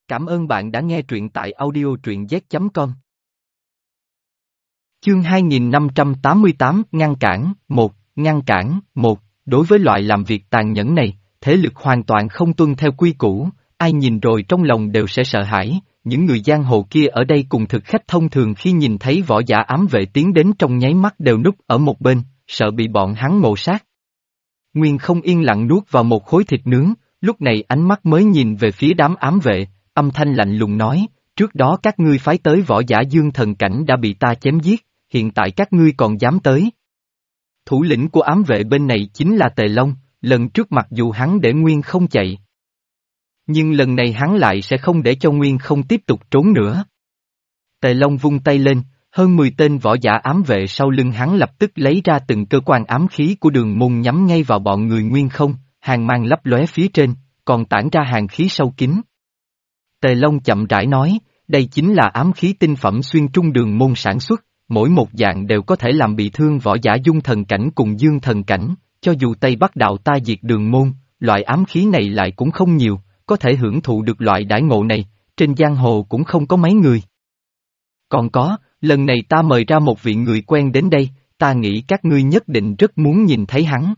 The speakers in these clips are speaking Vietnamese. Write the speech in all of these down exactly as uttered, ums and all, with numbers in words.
Cảm ơn bạn đã nghe truyện tại audio truyện z chấm com. Chương hai nghìn năm trăm tám mươi tám, ngăn cản, một, ngăn cản, một, đối với loại làm việc tàn nhẫn này, thế lực hoàn toàn không tuân theo quy củ, ai nhìn rồi trong lòng đều sẽ sợ hãi, những người giang hồ kia ở đây cùng thực khách thông thường khi nhìn thấy võ giả ám vệ tiến đến trong nháy mắt đều núp ở một bên, sợ bị bọn hắn ngộ sát. Nguyên không yên lặng nuốt vào một khối thịt nướng, lúc này ánh mắt mới nhìn về phía đám ám vệ, âm thanh lạnh lùng nói, trước đó các ngươi phái tới võ giả dương thần cảnh đã bị ta chém giết, hiện tại các ngươi còn dám tới. Thủ lĩnh của ám vệ bên này chính là Tề Long, lần trước mặc dù hắn để Nguyên không chạy. Nhưng lần này hắn lại sẽ không để cho Nguyên không tiếp tục trốn nữa. Tề Long vung tay lên, hơn mười tên võ giả ám vệ sau lưng hắn lập tức lấy ra từng cơ quan ám khí của đường môn nhắm ngay vào bọn người Nguyên không, hàng mang lấp lóe phía trên, còn tản ra hàng khí sâu kín. Tề Long chậm rãi nói, đây chính là ám khí tinh phẩm xuyên trung đường môn sản xuất, mỗi một dạng đều có thể làm bị thương võ giả dung thần cảnh cùng dương thần cảnh, cho dù Tây Bắc đạo ta diệt đường môn, loại ám khí này lại cũng không nhiều, có thể hưởng thụ được loại đãi ngộ này, trên giang hồ cũng không có mấy người. Còn có, lần này ta mời ra một vị người quen đến đây, ta nghĩ các ngươi nhất định rất muốn nhìn thấy hắn.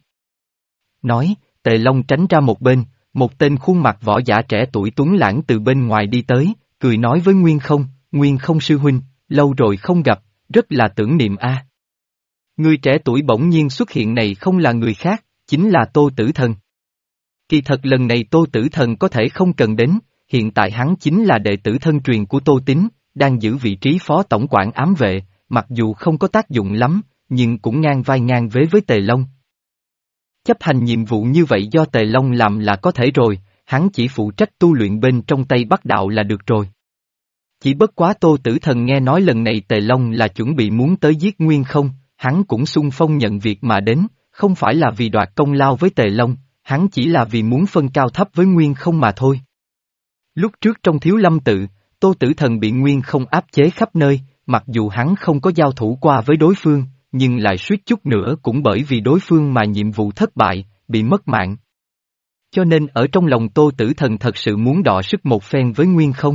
Nói, Tề Long tránh ra một bên, một tên khuôn mặt võ giả trẻ tuổi tuấn lãng từ bên ngoài đi tới, cười nói với Nguyên không, Nguyên không sư huynh, lâu rồi không gặp, rất là tưởng niệm a. Người trẻ tuổi bỗng nhiên xuất hiện này không là người khác, chính là Tô Tử Thần. Kỳ thật lần này Tô Tử Thần có thể không cần đến, hiện tại hắn chính là đệ tử thân truyền của Tô Tín, đang giữ vị trí phó tổng quản ám vệ, mặc dù không có tác dụng lắm, nhưng cũng ngang vai ngang vế với Tề Long. Chấp hành nhiệm vụ như vậy do Tề Long làm là có thể rồi, hắn chỉ phụ trách tu luyện bên trong Tây Bắc đạo là được rồi. Chỉ bất quá Tô Tử Thần nghe nói lần này Tề Long là chuẩn bị muốn tới giết Nguyên không, hắn cũng xung phong nhận việc mà đến, không phải là vì đoạt công lao với Tề Long, hắn chỉ là vì muốn phân cao thấp với Nguyên không mà thôi. Lúc trước trong Thiếu Lâm tự, Tô Tử Thần bị Nguyên không áp chế khắp nơi, mặc dù hắn không có giao thủ qua với đối phương, nhưng lại suýt chút nữa cũng bởi vì đối phương mà nhiệm vụ thất bại, bị mất mạng. Cho nên ở trong lòng Tô Tử Thần thật sự muốn đọ sức một phen với Nguyên không.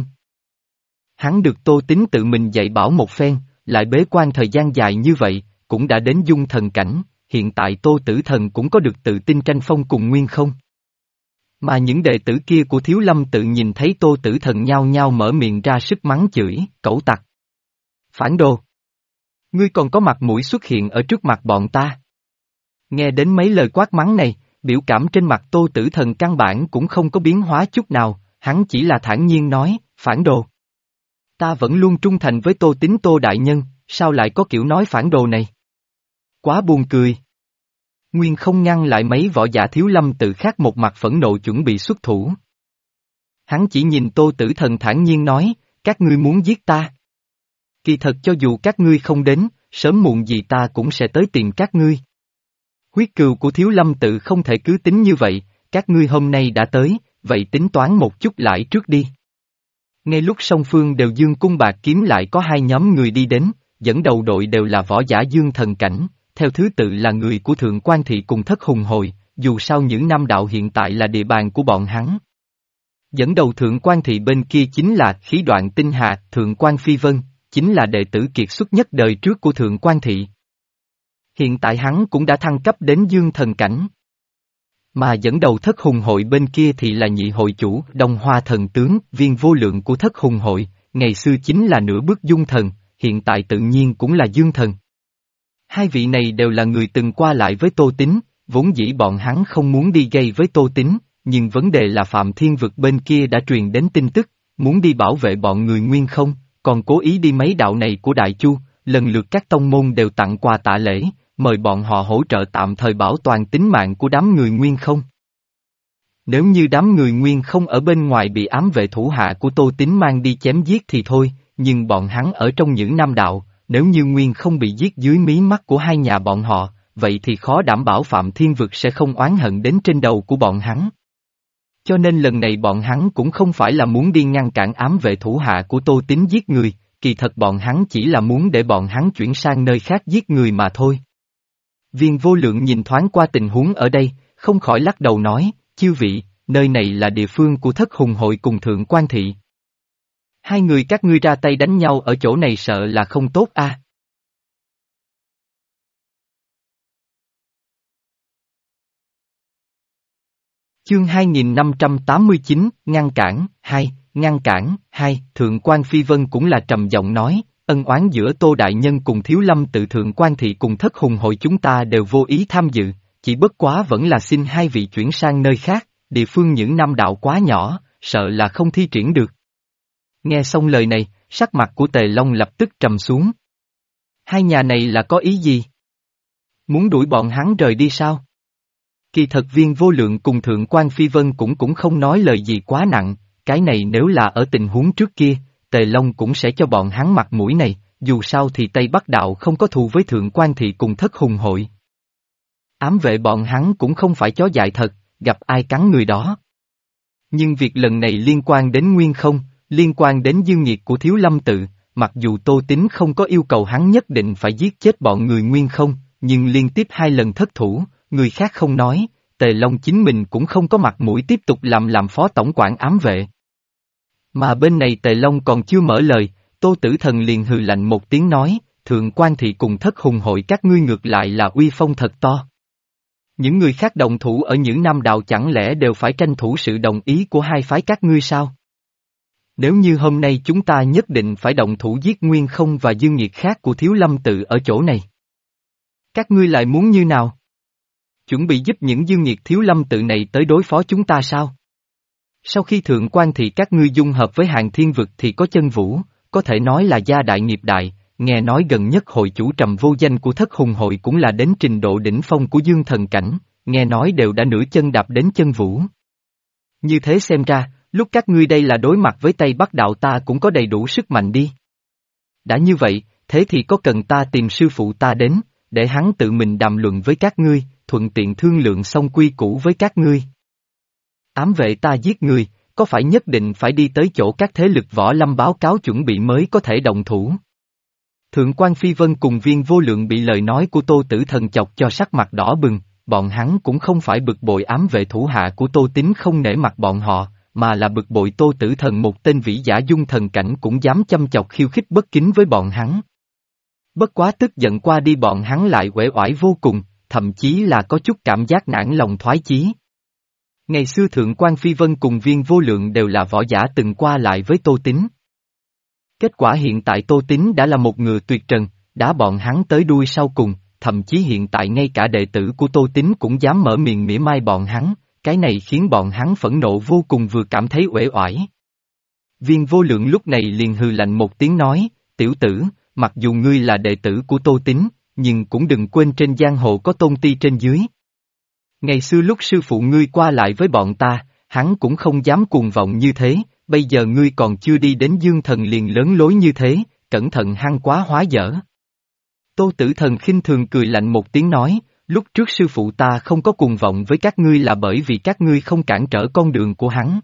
Hắn được Tô Tín tự mình dạy bảo một phen, lại bế quan thời gian dài như vậy, cũng đã đến dung thần cảnh, hiện tại Tô Tử Thần cũng có được tự tin tranh phong cùng Nguyên không. Mà những đệ tử kia của Thiếu Lâm tự nhìn thấy Tô Tử Thần nhao nhao mở miệng ra sức mắng chửi, cẩu tặc. Phản đồ! Ngươi còn có mặt mũi xuất hiện ở trước mặt bọn ta. Nghe đến mấy lời quát mắng này, biểu cảm trên mặt Tô Tử Thần căn bản cũng không có biến hóa chút nào, hắn chỉ là thản nhiên nói, phản đồ. Ta vẫn luôn trung thành với Tô Tín Tô đại nhân, sao lại có kiểu nói phản đồ này? Quá buồn cười. Nguyên không ngăn lại mấy võ giả Thiếu Lâm tự khác một mặt phẫn nộ chuẩn bị xuất thủ. Hắn chỉ nhìn Tô Tử Thần thản nhiên nói, các ngươi muốn giết ta. Kỳ thật cho dù các ngươi không đến, sớm muộn gì ta cũng sẽ tới tìm các ngươi. Huyết cừu của Thiếu Lâm tự không thể cứ tính như vậy, các ngươi hôm nay đã tới, vậy tính toán một chút lại trước đi. Ngay lúc song phương đều dương cung bạc kiếm lại có hai nhóm người đi đến, dẫn đầu đội đều là võ giả dương thần cảnh, theo thứ tự là người của Thượng Quan Thị cùng Thất Hùng Hồi, dù sao những Nam đạo hiện tại là địa bàn của bọn hắn. Dẫn đầu Thượng Quan Thị bên kia chính là Khí Đoạn Tinh Hà, Thượng Quan Phi Vân, chính là đệ tử kiệt xuất nhất đời trước của Thượng Quan Thị. Hiện tại hắn cũng đã thăng cấp đến dương thần cảnh. Mà dẫn đầu Thất Hùng Hội bên kia thì là nhị hội chủ Đông Hoa Thần Tướng, Viên Vô Lượng của Thất Hùng Hội, ngày xưa chính là nửa bước dung thần, hiện tại tự nhiên cũng là dương thần. Hai vị này đều là người từng qua lại với Tô Tín, vốn dĩ bọn hắn không muốn đi gây với Tô Tín, nhưng vấn đề là Phạm Thiên Vực bên kia đã truyền đến tin tức, muốn đi bảo vệ bọn người Nguyên không, còn cố ý đi mấy đạo này của Đại Chu, lần lượt các tông môn đều tặng quà tạ lễ, mời bọn họ hỗ trợ tạm thời bảo toàn tính mạng của đám người Nguyên không. Nếu như đám người Nguyên không ở bên ngoài bị ám vệ thủ hạ của Tô Tín mang đi chém giết thì thôi, nhưng bọn hắn ở trong những Nam đạo, nếu như Nguyên không bị giết dưới mí mắt của hai nhà bọn họ, vậy thì khó đảm bảo Phạm Thiên Vực sẽ không oán hận đến trên đầu của bọn hắn. Cho nên lần này bọn hắn cũng không phải là muốn đi ngăn cản ám vệ thủ hạ của Tô Tín giết người, kỳ thật bọn hắn chỉ là muốn để bọn hắn chuyển sang nơi khác giết người mà thôi. Viên Vô Lượng nhìn thoáng qua tình huống ở đây, không khỏi lắc đầu nói, chư vị, nơi này là địa phương của Thất Hùng Hội cùng Thượng Quan Thị. Hai người các ngươi ra tay đánh nhau ở chỗ này sợ là không tốt a. Chương hai nghìn năm trăm tám mươi chín, ngăn cản, hai, ngăn cản, hai, Thượng quan Phi Vân cũng là trầm giọng nói, ân oán giữa Tô Đại Nhân cùng Thiếu Lâm tự Thượng quan thị cùng Thất Hùng hội chúng ta đều vô ý tham dự, chỉ bất quá vẫn là xin hai vị chuyển sang nơi khác, địa phương những năm đạo quá nhỏ, sợ là không thi triển được. Nghe xong lời này, sắc mặt của Tề Long lập tức trầm xuống. Hai nhà này là có ý gì? Muốn đuổi bọn hắn rời đi sao? Kỳ thật Viên Vô Lượng cùng Thượng quan Phi Vân cũng cũng không nói lời gì quá nặng, cái này nếu là ở tình huống trước kia, Tề Long cũng sẽ cho bọn hắn mặt mũi này, dù sao thì Tây Bắc Đạo không có thù với Thượng quan thị cùng Thất Hùng hội. Ám vệ bọn hắn cũng không phải chó dại thật, gặp ai cắn người đó. Nhưng việc lần này liên quan đến Nguyên Không, liên quan đến dư nghiệt của Thiếu Lâm tự, mặc dù Tô Tín không có yêu cầu hắn nhất định phải giết chết bọn người Nguyên Không, nhưng liên tiếp hai lần thất thủ, người khác không nói, Tề Long chính mình cũng không có mặt mũi tiếp tục làm làm phó tổng quản ám vệ. Mà bên này Tề Long còn chưa mở lời, Tô Tử Thần liền hừ lạnh một tiếng nói, Thượng quan thị cùng Thất Hùng hội các ngươi ngược lại là uy phong thật to. Những người khác động thủ ở những nam đạo chẳng lẽ đều phải tranh thủ sự đồng ý của hai phái các ngươi sao? Nếu như hôm nay chúng ta nhất định phải động thủ giết Nguyên Không và dư nghiệt khác của Thiếu Lâm tự ở chỗ này. Các ngươi lại muốn như nào? Chuẩn bị giúp những dư nghiệt Thiếu Lâm tự này tới đối phó chúng ta sao? Sau khi thượng quan thì các ngươi dung hợp với hàng thiên vực thì có chân vũ, có thể nói là gia đại nghiệp đại, nghe nói gần nhất hội chủ trầm vô danh của Thất Hùng hội cũng là đến trình độ đỉnh phong của dương thần cảnh, nghe nói đều đã nửa chân đạp đến chân vũ. Như thế xem ra, lúc các ngươi đây là đối mặt với Tây Bắc đạo ta cũng có đầy đủ sức mạnh đi. Đã như vậy, thế thì có cần ta tìm sư phụ ta đến, để hắn tự mình đàm luận với các ngươi, thuận tiện thương lượng xong quy củ với các ngươi. Ám vệ ta giết người, có phải nhất định phải đi tới chỗ các thế lực võ lâm báo cáo chuẩn bị mới có thể động thủ? Thượng quan Phi Vân cùng Viên Vô Lượng bị lời nói của Tô Tử Thần chọc cho sắc mặt đỏ bừng, bọn hắn cũng không phải bực bội ám vệ thủ hạ của Tô Tín không nể mặt bọn họ, mà là bực bội Tô Tử Thần một tên vĩ giả dung thần cảnh cũng dám châm chọc khiêu khích bất kính với bọn hắn. Bất quá tức giận qua đi bọn hắn lại uể oải vô cùng, thậm chí là có chút cảm giác nản lòng thoái chí. Ngày xưa Thượng quan Phi Vân cùng Viên Vô Lượng đều là võ giả từng qua lại với Tô Tín. Kết quả hiện tại Tô Tín đã là một người tuyệt trần, đá bọn hắn tới đuôi sau cùng, thậm chí hiện tại ngay cả đệ tử của Tô Tín cũng dám mở miệng mỉa mai bọn hắn, cái này khiến bọn hắn phẫn nộ vô cùng vừa cảm thấy uể oải. Viên Vô Lượng lúc này liền hừ lạnh một tiếng nói, tiểu tử, mặc dù ngươi là đệ tử của Tô Tín, nhưng cũng đừng quên trên giang hồ có tôn ti trên dưới. Ngày xưa lúc sư phụ ngươi qua lại với bọn ta, hắn cũng không dám cuồng vọng như thế, bây giờ ngươi còn chưa đi đến dương thần liền lớn lối như thế, cẩn thận hăng quá hóa dở. Tô Tử Thần khinh thường cười lạnh một tiếng nói, lúc trước sư phụ ta không có cuồng vọng với các ngươi là bởi vì các ngươi không cản trở con đường của hắn.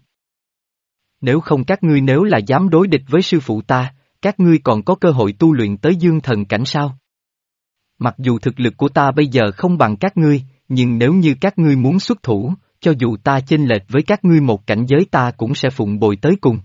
Nếu không các ngươi nếu là dám đối địch với sư phụ ta, các ngươi còn có cơ hội tu luyện tới dương thần cảnh sao? Mặc dù thực lực của ta bây giờ không bằng các ngươi, nhưng nếu như các ngươi muốn xuất thủ, cho dù ta chênh lệch với các ngươi một cảnh giới ta cũng sẽ phụng bồi tới cùng.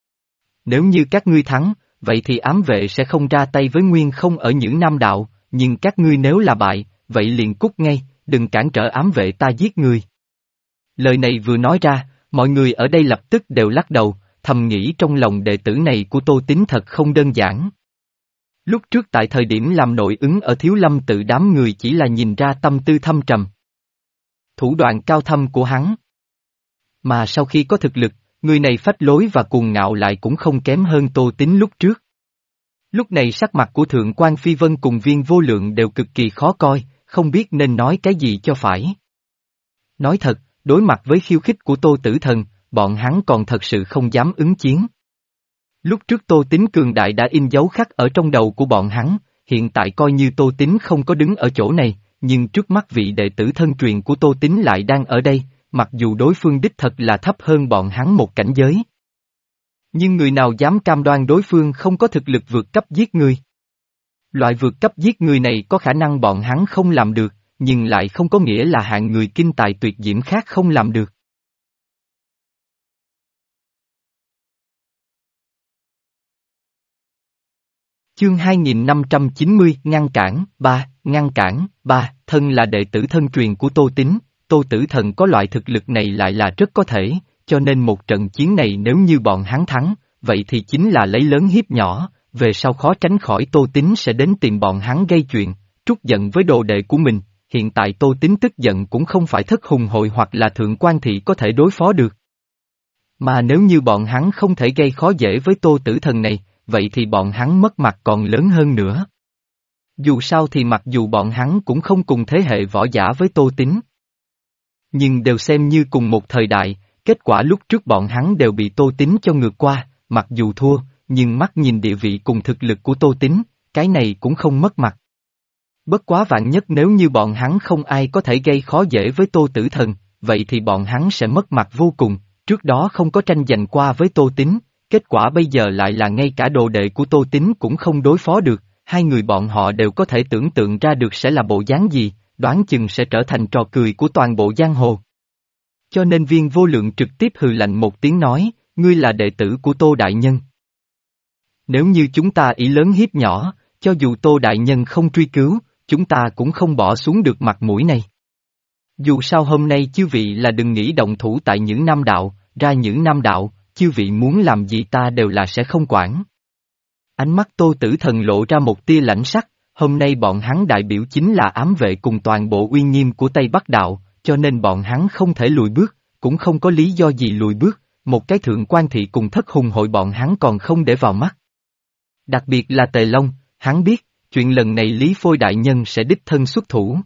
Nếu như các ngươi thắng, vậy thì ám vệ sẽ không ra tay với Nguyên Không ở những nam đạo, nhưng các ngươi nếu là bại, vậy liền cút ngay, đừng cản trở ám vệ ta giết người. Lời này vừa nói ra, mọi người ở đây lập tức đều lắc đầu, thầm nghĩ trong lòng đệ tử này của Tô Tín thật không đơn giản. Lúc trước tại thời điểm làm nội ứng ở Thiếu Lâm tự đám người chỉ là nhìn ra tâm tư thâm trầm, thủ đoạn cao thâm của hắn. Mà sau khi có thực lực, người này phách lối và cuồng ngạo lại cũng không kém hơn Tô Tín lúc trước. Lúc này sắc mặt của Thượng quan Phi Vân cùng Viên Vô Lượng đều cực kỳ khó coi, không biết nên nói cái gì cho phải. Nói thật, đối mặt với khiêu khích của Tô Tử Thần, bọn hắn còn thật sự không dám ứng chiến. Lúc trước Tô Tín cường đại đã in dấu khắc ở trong đầu của bọn hắn, hiện tại coi như Tô Tín không có đứng ở chỗ này, nhưng trước mắt vị đệ tử thân truyền của Tô Tín lại đang ở đây, mặc dù đối phương đích thật là thấp hơn bọn hắn một cảnh giới. Nhưng người nào dám cam đoan đối phương không có thực lực vượt cấp giết người? Loại vượt cấp giết người này có khả năng bọn hắn không làm được, nhưng lại không có nghĩa là hạng người kinh tài tuyệt diễm khác không làm được. Chương hai nghìn năm trăm chín mươi, ngăn cản, ba, ngăn cản, ba, thân là đệ tử thân truyền của Tô Tín, Tô Tử Thần có loại thực lực này lại là rất có thể, cho nên một trận chiến này nếu như bọn hắn thắng, vậy thì chính là lấy lớn hiếp nhỏ, về sau khó tránh khỏi Tô Tín sẽ đến tìm bọn hắn gây chuyện, trút giận với đồ đệ của mình, hiện tại Tô Tín tức giận cũng không phải Thất Hùng Hội hoặc là Thượng Quan Thị có thể đối phó được. Mà nếu như bọn hắn không thể gây khó dễ với Tô Tử Thần này, vậy thì bọn hắn mất mặt còn lớn hơn nữa. Dù sao thì mặc dù bọn hắn cũng không cùng thế hệ võ giả với Tô Tín, nhưng đều xem như cùng một thời đại, kết quả lúc trước bọn hắn đều bị Tô Tín cho ngược qua, mặc dù thua, nhưng mắt nhìn địa vị cùng thực lực của Tô Tín, cái này cũng không mất mặt. Bất quá vạn nhất nếu như bọn hắn không ai có thể gây khó dễ với Tô Tử Thần, vậy thì bọn hắn sẽ mất mặt vô cùng, trước đó không có tranh giành qua với Tô Tín, kết quả bây giờ lại là ngay cả đồ đệ của Tô Tín cũng không đối phó được, hai người bọn họ đều có thể tưởng tượng ra được sẽ là bộ dáng gì, đoán chừng sẽ trở thành trò cười của toàn bộ giang hồ. Cho nên Viên Vô Lượng trực tiếp hừ lạnh một tiếng nói, ngươi là đệ tử của Tô Đại Nhân. Nếu như chúng ta ý lớn hiếp nhỏ, cho dù Tô Đại Nhân không truy cứu, chúng ta cũng không bỏ xuống được mặt mũi này. Dù sao hôm nay chư vị là đừng nghĩ động thủ tại những nam đạo, ra những nam đạo, chư vị muốn làm gì ta đều là sẽ không quản. Ánh mắt Tô Tử Thần lộ ra một tia lãnh sắc, hôm nay bọn hắn đại biểu chính là ám vệ cùng toàn bộ uy nghiêm của Tây Bắc Đạo, cho nên bọn hắn không thể lùi bước, cũng không có lý do gì lùi bước, một cái Thượng Quan Thị cùng Thất Hùng Hội bọn hắn còn không để vào mắt. Đặc biệt là Tề Long, hắn biết, chuyện lần này Lý Phôi Đại Nhân sẽ đích thân xuất thủ.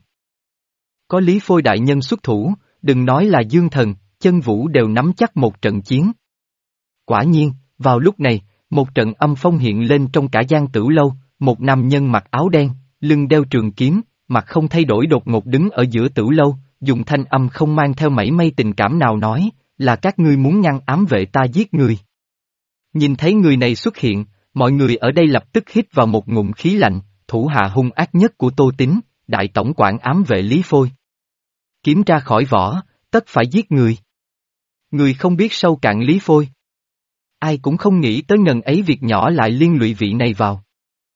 Có Lý Phôi Đại Nhân xuất thủ, đừng nói là Dương Thần, Chân Vũ đều nắm chắc một trận chiến. Quả nhiên, vào lúc này, một trận âm phong hiện lên trong cả Giang Tửu Lâu, một nam nhân mặc áo đen, lưng đeo trường kiếm, mặt không thay đổi đột ngột đứng ở giữa Tửu Lâu, dùng thanh âm không mang theo mảy may tình cảm nào nói, là các ngươi muốn ngăn ám vệ ta giết người. Nhìn thấy người này xuất hiện, mọi người ở đây lập tức hít vào một ngụm khí lạnh, thủ hạ hung ác nhất của Tô Tín, đại tổng quản ám vệ Lý Phôi. Kiếm ra khỏi vỏ, tất phải giết người. Người không biết sâu cạn Lý Phôi. Ai cũng không nghĩ tới ngần ấy việc nhỏ lại liên lụy vị này vào.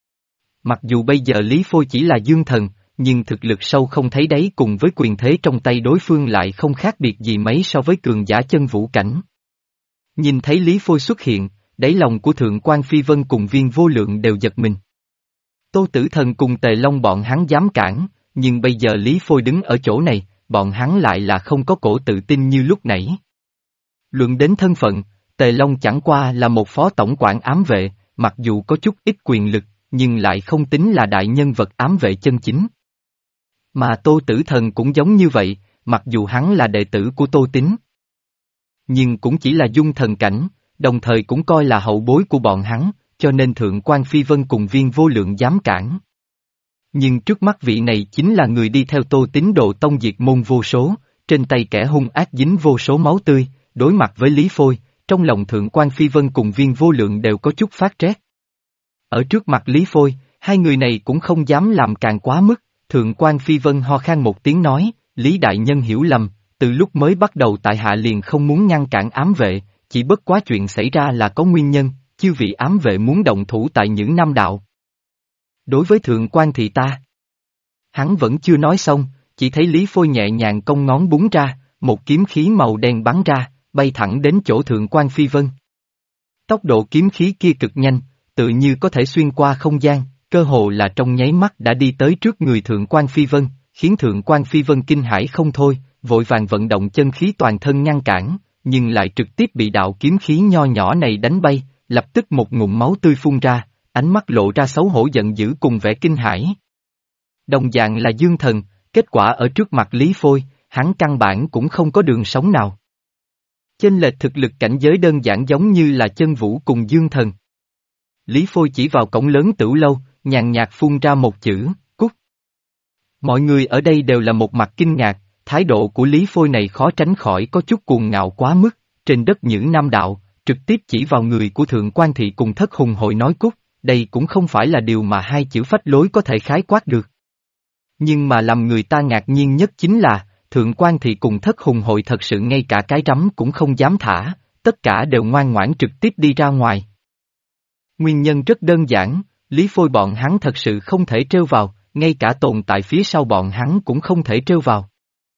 Mặc dù bây giờ Lý Phôi chỉ là dương thần, nhưng thực lực sâu không thấy đáy cùng với quyền thế trong tay đối phương lại không khác biệt gì mấy so với cường giả chân vũ cảnh. Nhìn thấy Lý Phôi xuất hiện, đáy lòng của Thượng Quan Phi Vân cùng Viên Vô Lượng đều giật mình. Tô Tử Thần cùng Tề Long bọn hắn dám cản, nhưng bây giờ Lý Phôi đứng ở chỗ này, bọn hắn lại là không có cổ tự tin như lúc nãy. Luận đến thân phận, Tề Long chẳng qua là một phó tổng quản ám vệ, mặc dù có chút ít quyền lực, nhưng lại không tính là đại nhân vật ám vệ chân chính. Mà Tô Tử Thần cũng giống như vậy, mặc dù hắn là đệ tử của Tô Tín, nhưng cũng chỉ là dung thần cảnh, đồng thời cũng coi là hậu bối của bọn hắn, cho nên Thượng Quan Phi Vân cùng Viên Vô Lượng dám cản. Nhưng trước mắt vị này chính là người đi theo Tô Tín độ tông diệt môn vô số, trên tay kẻ hung ác dính vô số máu tươi, đối mặt với Lý Phôi, trong lòng Thượng Quan Phi Vân cùng Viên Vô Lượng đều có chút phát rét. Ở trước mặt Lý Phôi, hai người này cũng không dám làm càng quá mức, Thượng Quan Phi Vân ho khan một tiếng nói, Lý Đại Nhân hiểu lầm, từ lúc mới bắt đầu tại hạ liền không muốn ngăn cản ám vệ, chỉ bất quá chuyện xảy ra là có nguyên nhân, chư vị ám vệ muốn động thủ tại những nam đạo. Đối với Thượng Quan Thị ta, hắn vẫn chưa nói xong, chỉ thấy Lý Phôi nhẹ nhàng cong ngón búng ra, một kiếm khí màu đen bắn ra, bay thẳng đến chỗ Thượng Quan Phi Vân. Tốc độ kiếm khí kia cực nhanh, tự như có thể xuyên qua không gian, cơ hồ là trong nháy mắt đã đi tới trước người Thượng Quan Phi Vân, khiến Thượng Quan Phi Vân kinh hãi không thôi, vội vàng vận động chân khí toàn thân ngăn cản, nhưng lại trực tiếp bị đạo kiếm khí nho nhỏ này đánh bay, lập tức một ngụm máu tươi phun ra, ánh mắt lộ ra xấu hổ giận dữ cùng vẻ kinh hãi. Đồng dạng là dương thần, kết quả ở trước mặt Lý Phôi, hắn căn bản cũng không có đường sống nào. Chênh lệch thực lực cảnh giới đơn giản giống như là chân vũ cùng dương thần. Lý Phôi chỉ vào cổng lớn Tửu Lâu, nhàn nhạt phun ra một chữ, cút. Mọi người ở đây đều là một mặt kinh ngạc, thái độ của Lý Phôi này khó tránh khỏi có chút cuồng ngạo quá mức, trên đất những nam đạo, trực tiếp chỉ vào người của Thượng Quan Thị cùng Thất Hùng Hội nói cút, đây cũng không phải là điều mà hai chữ phách lối có thể khái quát được. Nhưng mà làm người ta ngạc nhiên nhất chính là, Thượng Quan Thị cùng Thất Hùng Hội thật sự ngay cả cái rắm cũng không dám thả, tất cả đều ngoan ngoãn trực tiếp đi ra ngoài. Nguyên nhân rất đơn giản, Lý Phôi bọn hắn thật sự không thể trêu vào, ngay cả tồn tại phía sau bọn hắn cũng không thể trêu vào.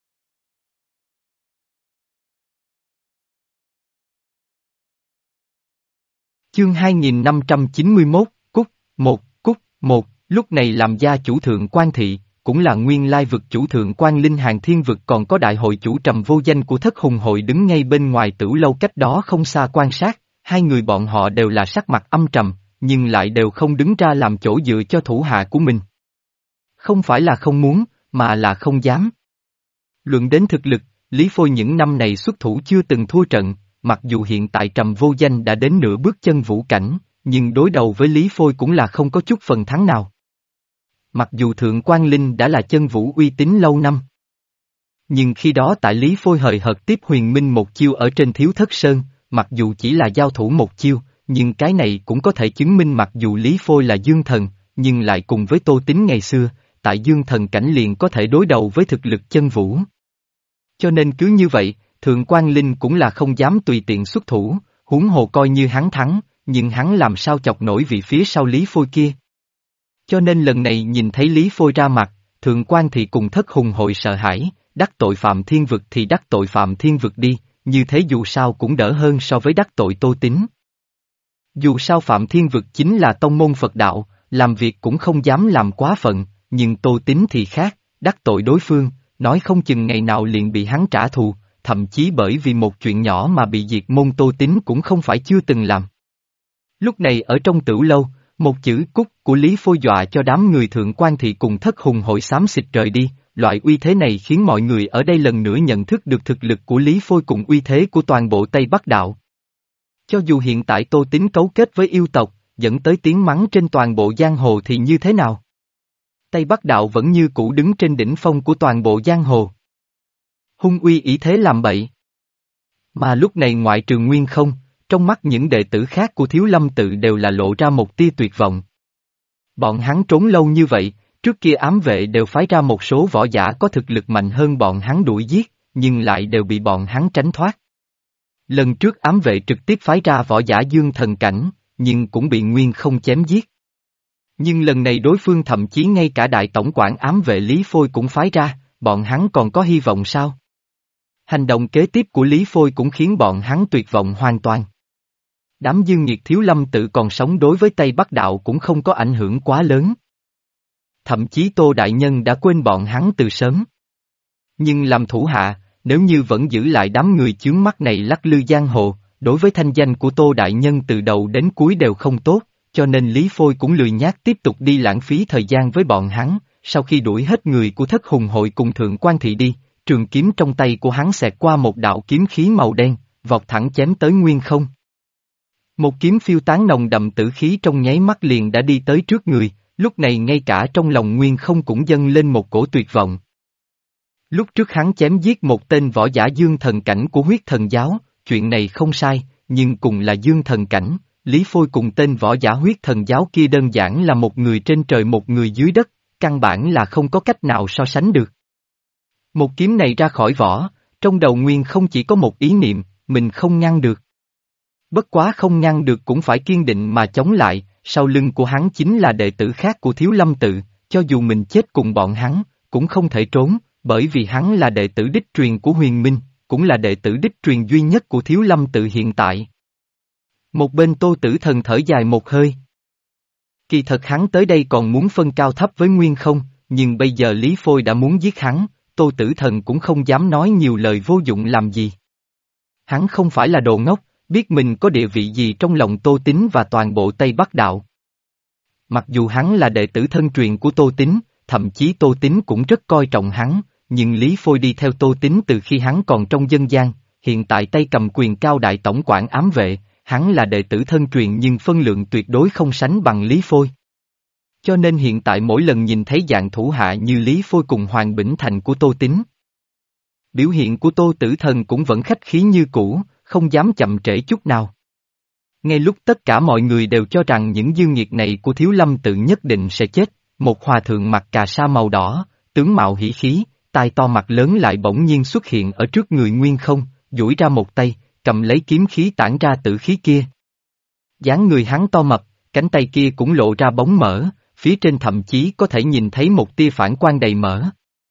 Chương hai nghìn năm trăm chín mươi mốt, Cúc, một, Cúc, một, lúc này làm gia chủ thượng quan thị, cũng là nguyên lai vực chủ thượng quan linh hàng thiên vực, còn có đại hội chủ trầm vô danh của thất hùng hội đứng ngay bên ngoài tử lâu cách đó không xa quan sát, hai người bọn họ đều là sắc mặt âm trầm, nhưng lại đều không đứng ra làm chỗ dựa cho thủ hạ của mình. Không phải là không muốn, mà là không dám. Luận đến thực lực, Lý Phôi những năm này xuất thủ chưa từng thua trận, mặc dù hiện tại trầm vô danh đã đến nửa bước chân vũ cảnh, nhưng đối đầu với Lý Phôi cũng là không có chút phần thắng nào. Mặc dù Thượng Quan Linh đã là chân vũ uy tín lâu năm. Nhưng khi đó tại Lý Phôi hời hợt tiếp Huyền Minh một chiêu ở trên Thiếu Thất Sơn, mặc dù chỉ là giao thủ một chiêu, nhưng cái này cũng có thể chứng minh mặc dù Lý Phôi là dương thần, nhưng lại cùng với Tô Tín ngày xưa, tại dương thần cảnh liền có thể đối đầu với thực lực chân vũ. Cho nên cứ như vậy, Thượng Quan Linh cũng là không dám tùy tiện xuất thủ, huống hồ coi như hắn thắng, nhưng hắn làm sao chọc nổi vị phía sau Lý Phôi kia. Cho nên lần này nhìn thấy Lý Phôi ra mặt, Thượng Quan thì cùng thất hùng hội sợ hãi, đắc tội Phạm Thiên Vực thì đắc tội Phạm Thiên Vực đi, như thế dù sao cũng đỡ hơn so với đắc tội Tô Tín. Dù sao Phạm Thiên Vực chính là tông môn Phật đạo, làm việc cũng không dám làm quá phận, nhưng Tô Tín thì khác, đắc tội đối phương, nói không chừng ngày nào liền bị hắn trả thù, thậm chí bởi vì một chuyện nhỏ mà bị diệt môn Tô Tín cũng không phải chưa từng làm. Lúc này ở trong tửu lâu, một chữ Cúc của Lý Phôi dọa cho đám người Thượng Quan thị cùng thất hùng hội xám xịt rời đi, loại uy thế này khiến mọi người ở đây lần nữa nhận thức được thực lực của Lý Phôi cùng uy thế của toàn bộ Tây Bắc Đạo. Cho dù hiện tại Tô Tín cấu kết với yêu tộc, dẫn tới tiếng mắng trên toàn bộ giang hồ thì như thế nào? Tây Bắc Đạo vẫn như cũ đứng trên đỉnh phong của toàn bộ giang hồ. Hung uy ý thế làm bậy. Mà lúc này ngoại trừ Nguyên Không, trong mắt những đệ tử khác của Thiếu Lâm tự đều là lộ ra một tia tuyệt vọng. Bọn hắn trốn lâu như vậy, trước kia ám vệ đều phái ra một số võ giả có thực lực mạnh hơn bọn hắn đuổi giết, nhưng lại đều bị bọn hắn tránh thoát. Lần trước ám vệ trực tiếp phái ra võ giả dương thần cảnh, nhưng cũng bị Nguyên Không chém giết. Nhưng lần này đối phương thậm chí ngay cả đại tổng quản ám vệ Lý Phôi cũng phái ra, bọn hắn còn có hy vọng sao? Hành động kế tiếp của Lý Phôi cũng khiến bọn hắn tuyệt vọng hoàn toàn. Đám dương nghiệt Thiếu Lâm tự còn sống đối với Tây Bắc Đạo cũng không có ảnh hưởng quá lớn. Thậm chí Tô Đại Nhân đã quên bọn hắn từ sớm. Nhưng làm thủ hạ, nếu như vẫn giữ lại đám người chướng mắt này lắc lư giang hồ, đối với thanh danh của Tô Đại Nhân từ đầu đến cuối đều không tốt, cho nên Lý Phôi cũng lười nhác tiếp tục đi lãng phí thời gian với bọn hắn, sau khi đuổi hết người của thất hùng hội cùng Thượng Quan thị đi, trường kiếm trong tay của hắn xẹt qua một đạo kiếm khí màu đen, vọt thẳng chém tới Nguyên Không. Một kiếm phiêu tán nồng đậm tử khí trong nháy mắt liền đã đi tới trước người, lúc này ngay cả trong lòng Nguyên Không cũng dâng lên một cổ tuyệt vọng. Lúc trước hắn chém giết một tên võ giả dương thần cảnh của huyết thần giáo, chuyện này không sai, nhưng cùng là dương thần cảnh, Lý Phôi cùng tên võ giả huyết thần giáo kia đơn giản là một người trên trời một người dưới đất, căn bản là không có cách nào so sánh được. Một kiếm này ra khỏi vỏ, trong đầu Nguyên Không chỉ có một ý niệm, mình không ngăn được. Bất quá không ngăn được cũng phải kiên định mà chống lại, sau lưng của hắn chính là đệ tử khác của Thiếu Lâm tự, cho dù mình chết cùng bọn hắn, cũng không thể trốn, bởi vì hắn là đệ tử đích truyền của Huyền Minh, cũng là đệ tử đích truyền duy nhất của Thiếu Lâm tự hiện tại. Một bên Tô Tử Thần thở dài một hơi. Kỳ thật hắn tới đây còn muốn phân cao thấp với Nguyên Không, nhưng bây giờ Lý Phôi đã muốn giết hắn, Tô Tử Thần cũng không dám nói nhiều lời vô dụng làm gì. Hắn không phải là đồ ngốc, biết mình có địa vị gì trong lòng Tô Tín và toàn bộ Tây Bắc Đạo. Mặc dù hắn là đệ tử thân truyền của Tô Tín, thậm chí Tô Tín cũng rất coi trọng hắn, nhưng Lý Phôi đi theo Tô Tín từ khi hắn còn trong dân gian, hiện tại tay cầm quyền cao đại tổng quản ám vệ, hắn là đệ tử thân truyền nhưng phân lượng tuyệt đối không sánh bằng Lý Phôi. Cho nên hiện tại mỗi lần nhìn thấy dạng thủ hạ như Lý Phôi cùng Hoàng Bỉnh Thành của Tô Tín, biểu hiện của Tô Tử Thần cũng vẫn khách khí như cũ, không dám chậm trễ chút nào. Ngay lúc tất cả mọi người đều cho rằng những dương nghiệt này của Thiếu Lâm tự nhất định sẽ chết, một hòa thượng mặc cà sa màu đỏ, tướng mạo hỉ khí, tai to mặt lớn lại bỗng nhiên xuất hiện ở trước người Nguyên Không, duỗi ra một tay, cầm lấy kiếm khí tản ra tử khí kia. Dáng người hắn to mập, cánh tay kia cũng lộ ra bóng mỡ, phía trên thậm chí có thể nhìn thấy một tia phản quang đầy mỡ.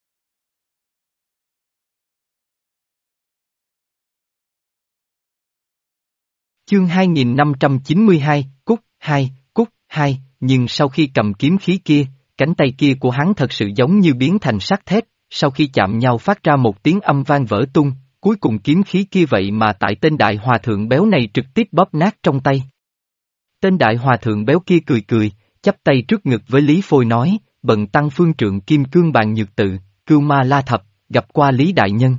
Chương hai nghìn năm trăm chín mươi hai, Cúc, hai, Cúc, hai, nhưng sau khi cầm kiếm khí kia, cánh tay kia của hắn thật sự giống như biến thành sắt thép, sau khi chạm nhau phát ra một tiếng âm vang vỡ tung, cuối cùng kiếm khí kia vậy mà tại tên đại hòa thượng béo này trực tiếp bóp nát trong tay. Tên đại hòa thượng béo kia cười cười, chắp tay trước ngực với Lý Phôi nói, bần tăng phương trượng kim cương bàn nhược tự, Cưu Ma La Thập, gặp qua Lý Đại Nhân.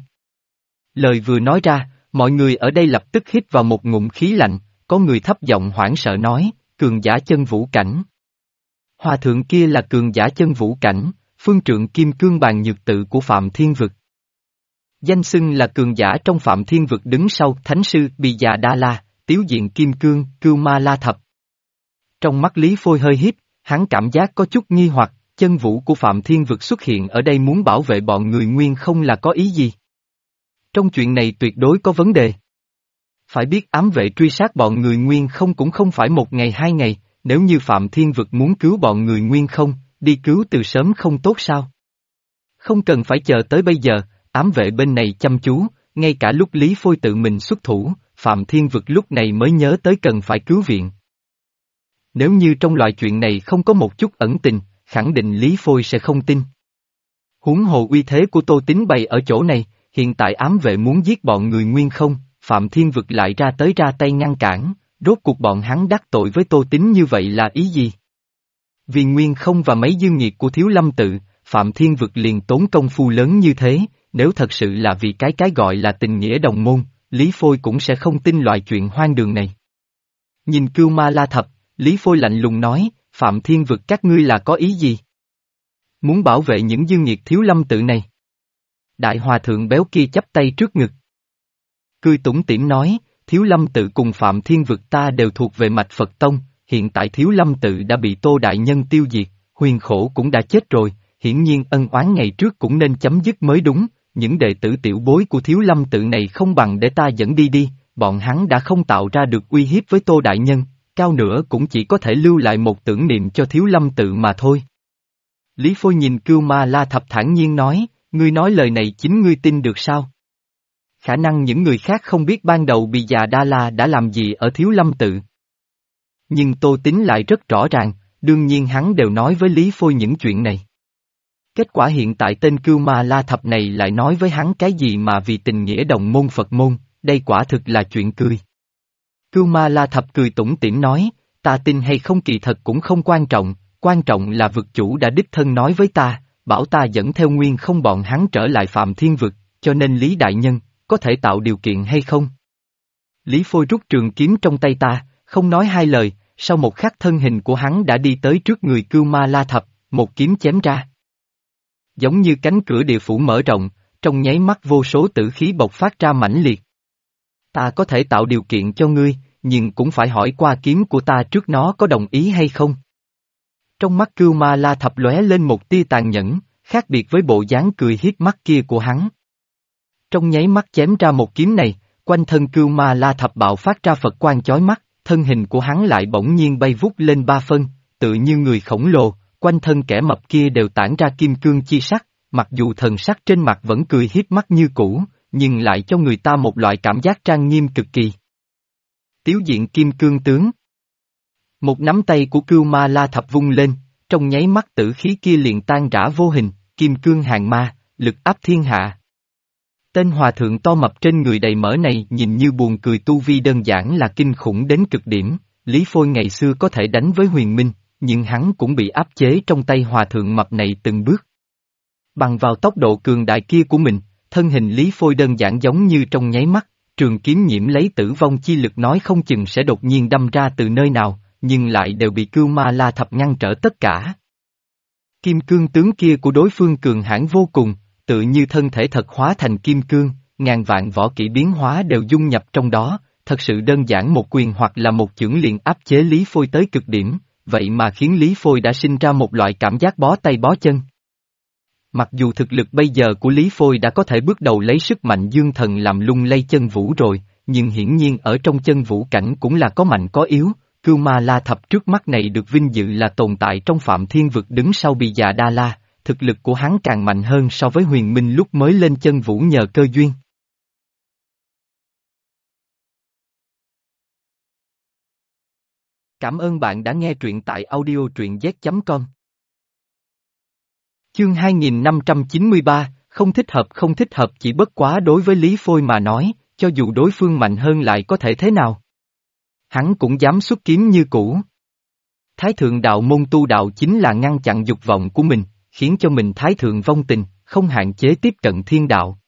Lời vừa nói ra, mọi người ở đây lập tức hít vào một ngụm khí lạnh, có người thấp giọng hoảng sợ nói, cường giả chân vũ cảnh. Hòa thượng kia là cường giả chân vũ cảnh, phương trượng kim cương bàn nhược tự của Phạm Thiên Vực. Danh xưng là cường giả trong Phạm Thiên Vực đứng sau Thánh Sư Bì Già Đa La, Tiếu Diện Kim Cương, Cưu Ma La Thập. Trong mắt Lý Phôi hơi híp, hắn cảm giác có chút nghi hoặc, chân vũ của Phạm Thiên Vực xuất hiện ở đây muốn bảo vệ bọn người Nguyên Không là có ý gì? Trong chuyện này tuyệt đối có vấn đề. Phải biết ám vệ truy sát bọn người Nguyên Không cũng không phải một ngày hai ngày, nếu như Phạm Thiên Vực muốn cứu bọn người Nguyên Không, đi cứu từ sớm không tốt sao? Không cần phải chờ tới bây giờ, ám vệ bên này chăm chú, ngay cả lúc Lý Phôi tự mình xuất thủ, Phạm Thiên Vực lúc này mới nhớ tới cần phải cứu viện. Nếu như trong loại chuyện này không có một chút ẩn tình, khẳng định Lý Phôi sẽ không tin. Huống hồ uy thế của Tô Tín bày ở chỗ này, hiện tại ám vệ muốn giết bọn người Nguyên Không, Phạm Thiên Vực lại ra tới ra tay ngăn cản, rốt cuộc bọn hắn đắc tội với Tô Tín như vậy là ý gì? Vì Nguyên Không và mấy dương nghiệt của Thiếu Lâm Tự, Phạm Thiên Vực liền tốn công phu lớn như thế, nếu thật sự là vì cái cái gọi là tình nghĩa đồng môn, Lý Phôi cũng sẽ không tin loại chuyện hoang đường này. Nhìn Cưu Ma La Thập, Lý Phôi lạnh lùng nói, Phạm Thiên Vực các ngươi là có ý gì? Muốn bảo vệ những dương nghiệt Thiếu Lâm Tự này. Đại hòa thượng béo kia chắp tay trước ngực. Cười tủm tỉm nói, Thiếu Lâm Tự cùng Phạm Thiên Vực ta đều thuộc về mạch Phật Tông, hiện tại Thiếu Lâm Tự đã bị Tô Đại Nhân tiêu diệt, Huyền Khổ cũng đã chết rồi, hiển nhiên ân oán ngày trước cũng nên chấm dứt mới đúng, những đệ tử tiểu bối của Thiếu Lâm Tự này không bằng để ta dẫn đi đi, bọn hắn đã không tạo ra được uy hiếp với Tô Đại Nhân, cao nữa cũng chỉ có thể lưu lại một tưởng niệm cho Thiếu Lâm Tự mà thôi. Lý Phôi nhìn Cưu Ma La Thập thản nhiên nói, ngươi nói lời này chính ngươi tin được sao? Khả năng những người khác không biết ban đầu Bì Già Đa La đã làm gì ở Thiếu Lâm Tự. Nhưng Tô Tín lại rất rõ ràng, đương nhiên hắn đều nói với Lý Phôi những chuyện này. Kết quả hiện tại tên Cưu Ma La Thập này lại nói với hắn cái gì mà vì tình nghĩa đồng môn Phật môn, đây quả thực là chuyện cười. Cưu Ma La Thập cười tủm tỉm nói, ta tin hay không kỳ thật cũng không quan trọng, quan trọng là vực chủ đã đích thân nói với ta, bảo ta dẫn theo Nguyên Không bọn hắn trở lại Phạm Thiên Vực, cho nên Lý Đại Nhân, có thể tạo điều kiện hay không? Lý Phôi rút trường kiếm trong tay ta, không nói hai lời, sau một khắc thân hình của hắn đã đi tới trước người Cưu Ma La Thập, một kiếm chém ra. Giống như cánh cửa địa phủ mở rộng, trong nháy mắt vô số tử khí bộc phát ra mãnh liệt. Ta có thể tạo điều kiện cho ngươi, nhưng cũng phải hỏi qua kiếm của ta trước nó có đồng ý hay không. Trong mắt Cưu Ma La Thập lóe lên một tia tàn nhẫn, khác biệt với bộ dáng cười hiếp mắt kia của hắn. Trong nháy mắt chém ra một kiếm này, quanh thân Cưu Ma La Thập bạo phát ra Phật quang chói mắt, thân hình của hắn lại bỗng nhiên bay vút lên ba phân, tự như người khổng lồ, quanh thân kẻ mập kia đều tản ra kim cương chi sắc, mặc dù thần sắc trên mặt vẫn cười hiếp mắt như cũ, nhưng lại cho người ta một loại cảm giác trang nghiêm cực kỳ. Tiếu diện kim cương tướng. Một nắm tay của Cưu Ma La Thập vung lên, trong nháy mắt tử khí kia liền tan rã vô hình, kim cương hàng ma, lực áp thiên hạ. Tên hòa thượng to mập trên người đầy mỡ này nhìn như buồn cười tu vi đơn giản là kinh khủng đến cực điểm, Lý Phôi ngày xưa có thể đánh với Huyền Minh, nhưng hắn cũng bị áp chế trong tay hòa thượng mập này từng bước. Bằng vào tốc độ cường đại kia của mình, thân hình Lý Phôi đơn giản giống như trong nháy mắt, trường kiếm nhiễm lấy tử vong chi lực nói không chừng sẽ đột nhiên đâm ra từ nơi nào, nhưng lại đều bị Cưu Ma La Thập ngăn trở tất cả. Kim cương tướng kia của đối phương cường hãn vô cùng, tự như thân thể thật hóa thành kim cương, ngàn vạn võ kỹ biến hóa đều dung nhập trong đó, thật sự đơn giản một quyền hoặc là một chưởng liền áp chế Lý Phôi tới cực điểm, vậy mà khiến Lý Phôi đã sinh ra một loại cảm giác bó tay bó chân. Mặc dù thực lực bây giờ của Lý Phôi đã có thể bước đầu lấy sức mạnh dương thần làm lung lay chân vũ rồi, nhưng hiển nhiên ở trong chân vũ cảnh cũng là có mạnh có yếu, Cưu Ma La Thập trước mắt này được vinh dự là tồn tại trong phạm thiên vực đứng sau Bì Già Đa La, thực lực của hắn càng mạnh hơn so với Huyền Minh lúc mới lên chân vũ nhờ cơ duyên. Cảm ơn bạn đã nghe truyện tại audio truyện z chấm com. Chương hai nghìn năm trăm chín mươi ba, không thích hợp không thích hợp chỉ bất quá đối với Lý Phôi mà nói, cho dù đối phương mạnh hơn lại có thể thế nào. Hắn cũng dám xuất kiếm như cũ. Thái thượng đạo môn tu đạo chính là ngăn chặn dục vọng của mình, khiến cho mình thái thượng vong tình, không hạn chế tiếp cận thiên đạo.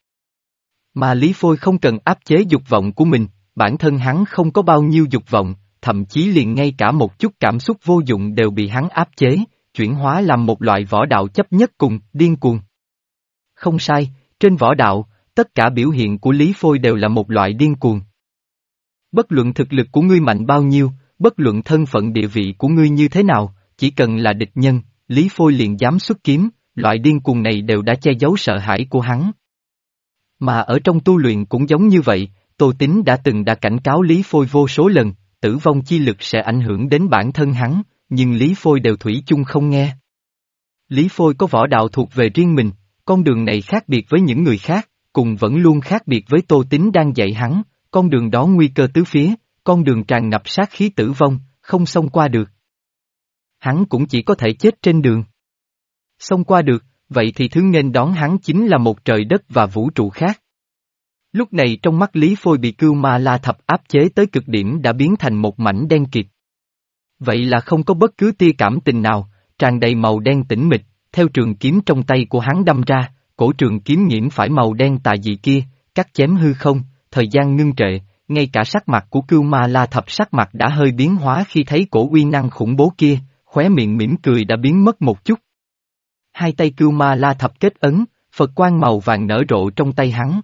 Mà Lý Phôi không cần áp chế dục vọng của mình, bản thân hắn không có bao nhiêu dục vọng, thậm chí liền ngay cả một chút cảm xúc vô dụng đều bị hắn áp chế, chuyển hóa làm một loại võ đạo chấp nhất cùng, điên cuồng. Không sai, trên võ đạo, tất cả biểu hiện của Lý Phôi đều là một loại điên cuồng. Bất luận thực lực của ngươi mạnh bao nhiêu, bất luận thân phận địa vị của ngươi như thế nào, chỉ cần là địch nhân, Lý Phôi liền dám xuất kiếm, loại điên cuồng này đều đã che giấu sợ hãi của hắn. Mà ở trong tu luyện cũng giống như vậy, Tô Tín đã từng đã cảnh cáo Lý Phôi vô số lần, tử vong chi lực sẽ ảnh hưởng đến bản thân hắn, nhưng Lý Phôi đều thủy chung không nghe. Lý Phôi có võ đạo thuộc về riêng mình, con đường này khác biệt với những người khác, cùng vẫn luôn khác biệt với Tô Tín đang dạy hắn, con đường đó nguy cơ tứ phía, con đường tràn ngập sát khí tử vong, không xông qua được. Hắn cũng chỉ có thể chết trên đường. Xông qua được, vậy thì thứ nghênh đón hắn chính là một trời đất và vũ trụ khác. Lúc này trong mắt Lý Phôi bị Cưu Ma La Thập áp chế tới cực điểm đã biến thành một mảnh đen kịt. Vậy là không có bất cứ tia cảm tình nào, tràn đầy màu đen tĩnh mịch, theo trường kiếm trong tay của hắn đâm ra, cổ trường kiếm nhiễm phải màu đen tà dị kia, cắt chém hư không, thời gian ngưng trệ, ngay cả sắc mặt của Cưu Ma La Thập sắc mặt đã hơi biến hóa khi thấy cổ uy năng khủng bố kia, khóe miệng mỉm cười đã biến mất một chút. Hai tay Cưu Ma La Thập kết ấn, Phật quang màu vàng nở rộ trong tay hắn.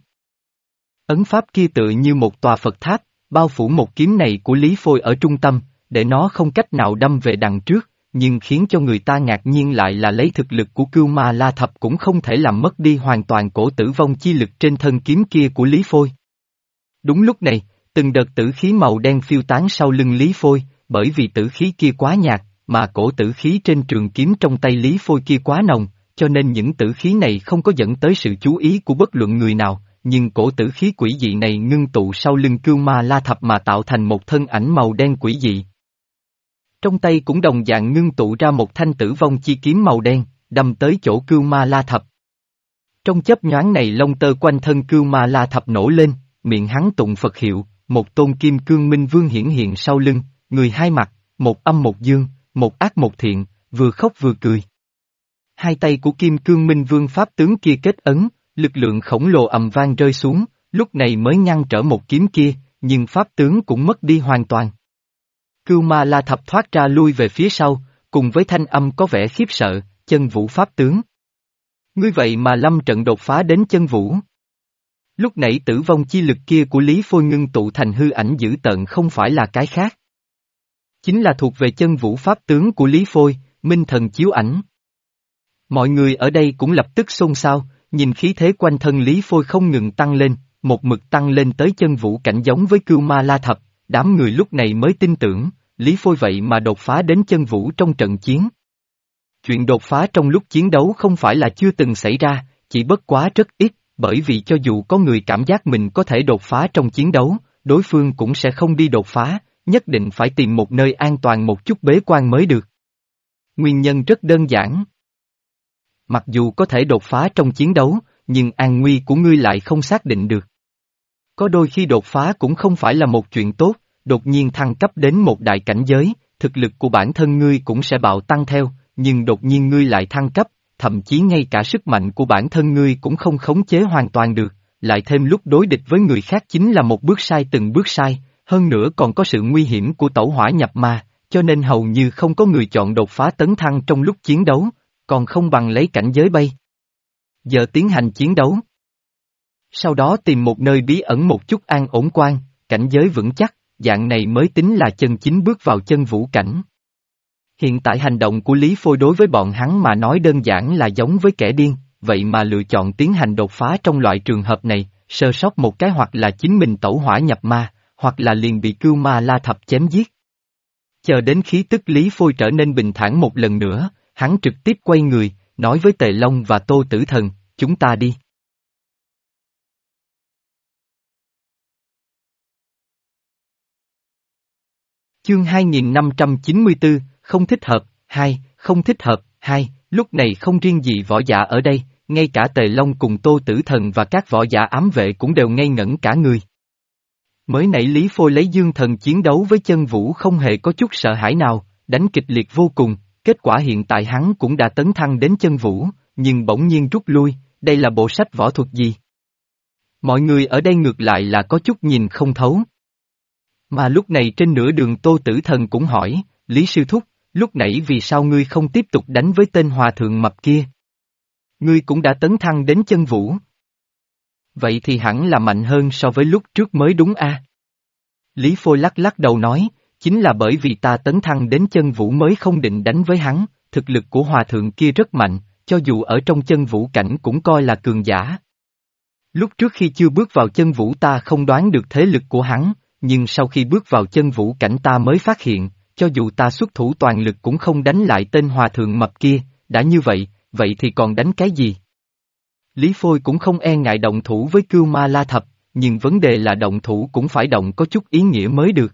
Ấn pháp kia tựa như một tòa Phật tháp, bao phủ một kiếm này của Lý Phôi ở trung tâm, để nó không cách nào đâm về đằng trước, nhưng khiến cho người ta ngạc nhiên lại là lấy thực lực của Cưu Ma La Thập cũng không thể làm mất đi hoàn toàn cổ tử vong chi lực trên thân kiếm kia của Lý Phôi. Đúng lúc này, từng đợt tử khí màu đen phiêu tán sau lưng Lý Phôi, bởi vì tử khí kia quá nhạt, mà cổ tử khí trên trường kiếm trong tay Lý Phôi kia quá nồng, cho nên những tử khí này không có dẫn tới sự chú ý của bất luận người nào, nhưng cổ tử khí quỷ dị này ngưng tụ sau lưng Cưu Ma La Thập mà tạo thành một thân ảnh màu đen quỷ dị. Trong tay cũng đồng dạng ngưng tụ ra một thanh tử vong chi kiếm màu đen, đâm tới chỗ Cưu Ma La Thập. Trong chớp nhoáng này lông tơ quanh thân Cưu Ma La Thập nổ lên, miệng hắn tụng Phật hiệu, một tôn kim cương minh vương hiển hiện sau lưng, người hai mặt, một âm một dương, một ác một thiện, vừa khóc vừa cười. Hai tay của kim cương minh vương pháp tướng kia kết ấn, lực lượng khổng lồ ầm vang rơi xuống, lúc này mới ngăn trở một kiếm kia, nhưng pháp tướng cũng mất đi hoàn toàn. Cưu Ma La Thập thoát ra lui về phía sau, cùng với thanh âm có vẻ khiếp sợ, chân vũ pháp tướng. Ngươi vậy mà lâm trận đột phá đến chân vũ. Lúc nãy tử vong chi lực kia của Lý Phôi ngưng tụ thành hư ảnh dữ tợn không phải là cái khác. Chính là thuộc về chân vũ pháp tướng của Lý Phôi, minh thần chiếu ảnh. Mọi người ở đây cũng lập tức xôn xao, nhìn khí thế quanh thân Lý Phôi không ngừng tăng lên, một mực tăng lên tới chân vũ cảnh giống với Cưu Ma La Thập, đám người lúc này mới tin tưởng, Lý Phôi vậy mà đột phá đến chân vũ trong trận chiến. Chuyện đột phá trong lúc chiến đấu không phải là chưa từng xảy ra, chỉ bất quá rất ít, bởi vì cho dù có người cảm giác mình có thể đột phá trong chiến đấu, đối phương cũng sẽ không đi đột phá, nhất định phải tìm một nơi an toàn một chút bế quan mới được. Nguyên nhân rất đơn giản. Mặc dù có thể đột phá trong chiến đấu, nhưng an nguy của ngươi lại không xác định được. Có đôi khi đột phá cũng không phải là một chuyện tốt, đột nhiên thăng cấp đến một đại cảnh giới, thực lực của bản thân ngươi cũng sẽ bạo tăng theo, nhưng đột nhiên ngươi lại thăng cấp, thậm chí ngay cả sức mạnh của bản thân ngươi cũng không khống chế hoàn toàn được, lại thêm lúc đối địch với người khác chính là một bước sai từng bước sai, hơn nữa còn có sự nguy hiểm của tẩu hỏa nhập ma, cho nên hầu như không có người chọn đột phá tấn thăng trong lúc chiến đấu, còn không bằng lấy cảnh giới bay. Giờ tiến hành chiến đấu. Sau đó tìm một nơi bí ẩn một chút an ổn quan, cảnh giới vững chắc, dạng này mới tính là chân chính bước vào chân vũ cảnh. Hiện tại hành động của Lý Phôi đối với bọn hắn mà nói đơn giản là giống với kẻ điên, vậy mà lựa chọn tiến hành đột phá trong loại trường hợp này, sơ sót một cái hoặc là chính mình tẩu hỏa nhập ma, hoặc là liền bị Cưu Ma La Thập chém giết. Chờ đến khí tức Lý Phôi trở nên bình thản một lần nữa, hắn trực tiếp quay người, nói với Tề Long và Tô Tử Thần, chúng ta đi. Chương hai nghìn năm trăm chín mươi tư, không thích hợp, hai, không thích hợp, hai, lúc này không riêng gì võ giả ở đây, ngay cả Tề Long cùng Tô Tử Thần và các võ giả ám vệ cũng đều ngây ngẩn cả người. Mới nãy Lý Phôi lấy dương thần chiến đấu với chân vũ không hề có chút sợ hãi nào, đánh kịch liệt vô cùng, kết quả hiện tại hắn cũng đã tấn thăng đến chân vũ, nhưng bỗng nhiên rút lui, đây là bộ sách võ thuật gì? Mọi người ở đây ngược lại là có chút nhìn không thấu. Mà lúc này trên nửa đường Tô Tử Thần cũng hỏi, Lý Sư Thúc, lúc nãy vì sao ngươi không tiếp tục đánh với tên hòa thượng mập kia? Ngươi cũng đã tấn thăng đến chân vũ. Vậy thì hẳn là mạnh hơn so với lúc trước mới đúng a? Lý Phôi lắc lắc đầu nói, chính là bởi vì ta tấn thăng đến chân vũ mới không định đánh với hắn, thực lực của hòa thượng kia rất mạnh, cho dù ở trong chân vũ cảnh cũng coi là cường giả. Lúc trước khi chưa bước vào chân vũ ta không đoán được thế lực của hắn, nhưng sau khi bước vào chân vũ cảnh ta mới phát hiện, cho dù ta xuất thủ toàn lực cũng không đánh lại tên hòa thượng mập kia, đã như vậy, vậy thì còn đánh cái gì? Lý Phôi cũng không e ngại động thủ với Cưu Ma La Thập, nhưng vấn đề là động thủ cũng phải động có chút ý nghĩa mới được.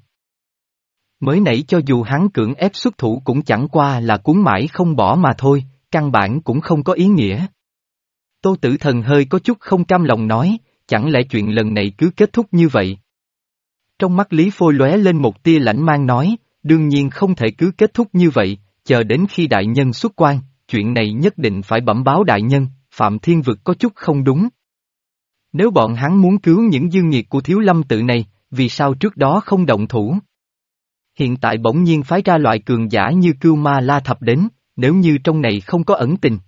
Mới nãy cho dù hắn cưỡng ép xuất thủ cũng chẳng qua là cuốn mãi không bỏ mà thôi, căn bản cũng không có ý nghĩa. Tô Tử Thần hơi có chút không cam lòng nói, chẳng lẽ chuyện lần này cứ kết thúc như vậy? Trong mắt Lý Phôi lóe lên một tia lãnh mang nói, đương nhiên không thể cứ kết thúc như vậy, chờ đến khi đại nhân xuất quan, chuyện này nhất định phải bẩm báo đại nhân, Phạm Thiên Vực có chút không đúng. Nếu bọn hắn muốn cứu những dư nghiệt của Thiếu Lâm tự này, vì sao trước đó không động thủ? Hiện tại bỗng nhiên phái ra loại cường giả như Cưu Ma La Thập đến, nếu như trong này không có ẩn tình.